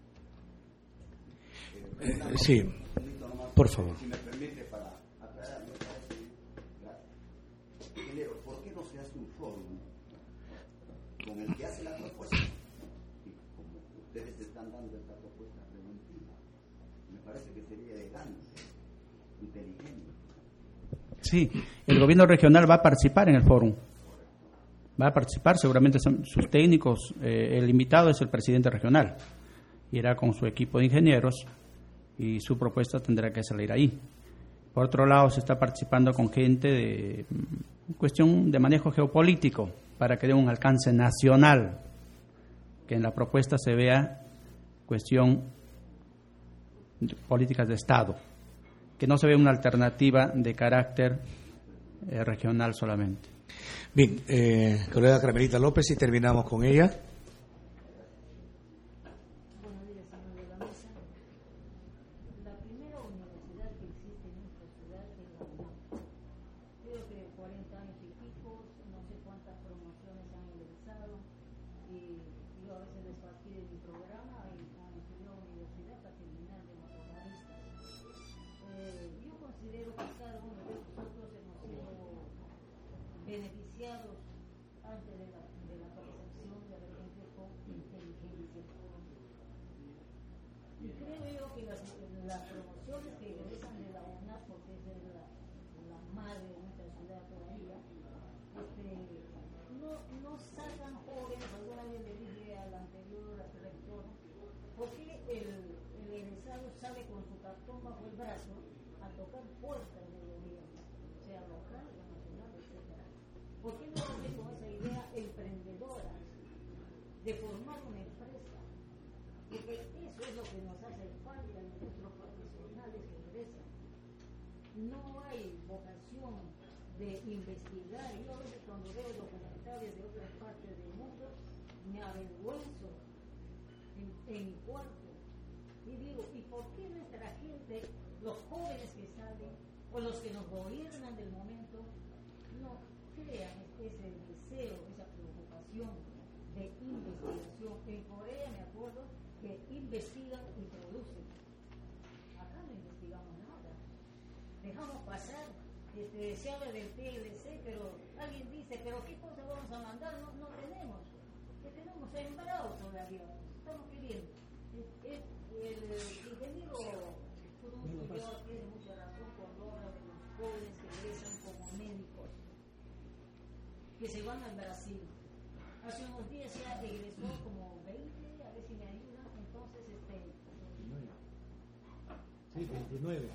Sí, por favor. Si me permite, para aclarar, me parece, ingeniero, ¿por qué no se hace un foro con el que hace la propuesta? Y como ustedes están dando esta propuesta preventiva, me parece que sería elegante, inteligente. Sí, el gobierno regional va a participar en el foro. Va a participar, seguramente son sus técnicos. El invitado es el presidente regional. Irá con su equipo de ingenieros y su propuesta tendrá que salir ahí. Por otro lado, se está participando con gente de cuestión de manejo geopolítico para que dé un alcance nacional, que en la propuesta se vea cuestión de políticas de Estado, que no se vea una alternativa de carácter regional solamente. Bien, colega Carmelita López, y terminamos con ella. Buenos días, señor de la mesa. La primera universidad que existe en nuestra ciudad es la UNAM. Creo que 40 años y pico, no sé cuántas promociones han ingresado, y yo a veces les fastidio mi programa y han estudiado universidad para terminar de motoristas. Yo considero que cada uno de nosotros hemos sido beneficiados antes de la percepción de haber gente con inteligencia. Y creo yo que las promociones que egresan de la UNAM, porque es la madre de nuestra ciudad todavía, no sacan jóvenes. Alguna vez le dije al anterior rector, ¿por qué el egresado sale con su cartón bajo el brazo a tocar puertas del gobierno, sea local o nacional, etcétera? ¿Por qué no hacen con esa idea emprendedora de formar una empresa? Porque eso es lo que nos hace falta a nuestros profesionales que ingresan. No hay vocación de investigar. Yo a veces cuando veo documentales de otras partes del mundo me avergüenzo en mi cuarto y digo, ¿y por qué nuestra gente, los jóvenes que salen o los que nos gobiernan del momento, no crean ese deseo, esa preocupación de investigación? En Corea me acuerdo que investigan y producen. Acá no investigamos nada. Dejamos pasar. Se habla del TLC, pero alguien dice, ¿pero qué cosa vamos a mandar? No tenemos. Que tenemos sembrado todavía. Estamos queriendo. El ingeniero Cruz tiene mucha razón cuando habla de los jóvenes que egresan como médicos, que se van al Brasil. Hace unos días ya egresó como 20, a ver si me ayudan, entonces 29.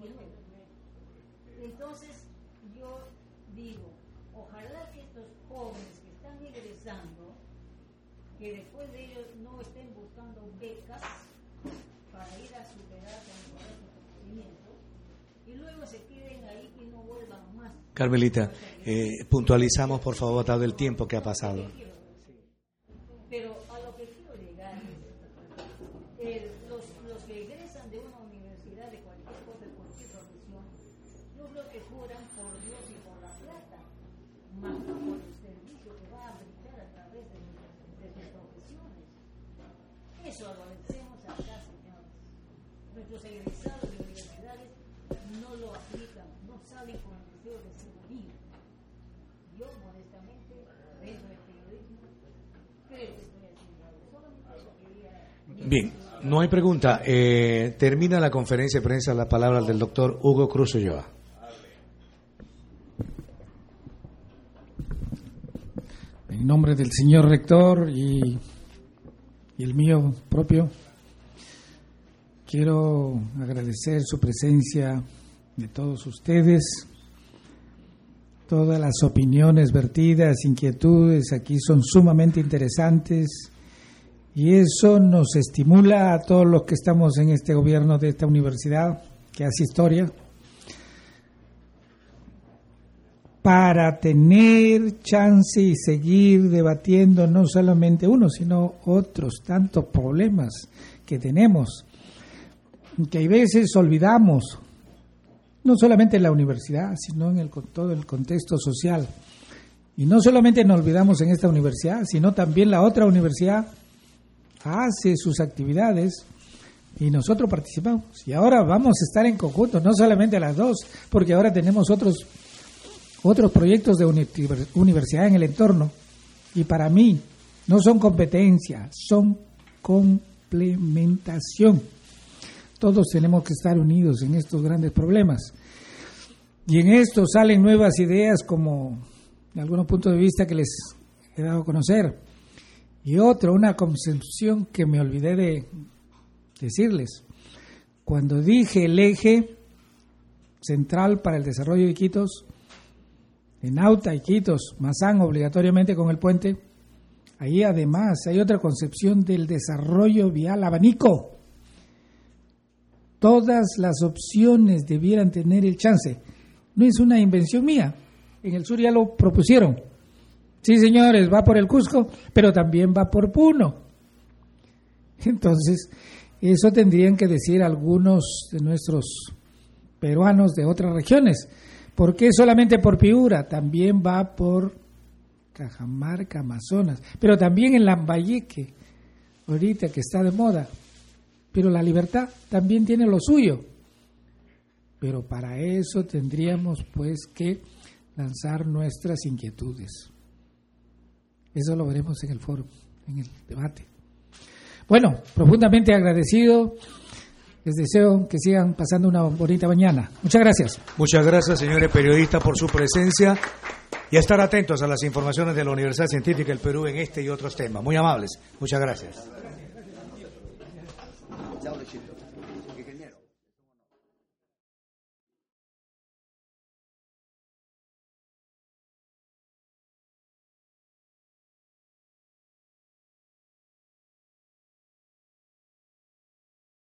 Entonces yo digo, ojalá que estos jóvenes que están egresando, que después de ellos no estén buscando becas para ir a superar, a mejorar su conocimiento, y luego se queden ahí y no vuelvan más. Carmelita, puntualizamos por favor, dado el tiempo que ha pasado. Pero a lo que quiero llegar es, los que egresan de una universidad, de cualquier cosa, de cualquier profesión, yo creo que juran por Dios y por la plata, más no por el servicio que va a brindar a través de sus profesiones. Eso agradecemos acá, señores. Nuestros egresados de universidades no lo aplican, no salen con el deseo de ser unidos. Yo, modestamente, dentro del periodismo, creo que estoy haciendo algo. Solamente eso quería. Bien, no hay pregunta. Termina la conferencia de prensa la palabra del doctor Hugo Cruz Ulloa. En nombre del señor rector y el mío propio, quiero agradecer su presencia de todos ustedes. Todas las opiniones vertidas, inquietudes aquí son sumamente interesantes y eso nos estimula a todos los que estamos en este gobierno de esta universidad que hace historia, para tener chance y seguir debatiendo no solamente uno, sino otros tantos problemas que tenemos, que a veces olvidamos, no solamente en la universidad, sino en todo el contexto social. Y no solamente nos olvidamos en esta universidad, sino también la otra universidad hace sus actividades y nosotros participamos. Y ahora vamos a estar en conjunto, no solamente las dos, porque ahora tenemos otros proyectos de universidad en el entorno. Y para mí no son competencia, son complementación. Todos tenemos que estar unidos en estos grandes problemas. Y en esto salen nuevas ideas, como de algunos puntos de vista que les he dado a conocer. Y una concepción que me olvidé de decirles. Cuando dije el eje central para el desarrollo de Iquitos, en Nauta, Iquitos, Mazán, obligatoriamente con el puente, ahí además hay otra concepción del desarrollo vial abanico. Todas las opciones debieran tener el chance. No es una invención mía. En el sur ya lo propusieron. Sí, señores, va por el Cusco, pero también va por Puno. Entonces, eso tendrían que decir algunos de nuestros peruanos de otras regiones. ¿Por qué solamente por Piura? También va por Cajamarca, Amazonas, pero también en Lambayeque, ahorita que está de moda. Pero La Libertad también tiene lo suyo. Pero para eso tendríamos pues que lanzar nuestras inquietudes. Eso lo veremos en el foro, en el debate. Bueno, profundamente agradecido. Les deseo que sigan pasando una bonita mañana. Muchas gracias. Muchas gracias, señores periodistas, por su presencia y a estar atentos a las informaciones de la Universidad Científica del Perú en este y otros temas. Muy amables. Muchas gracias.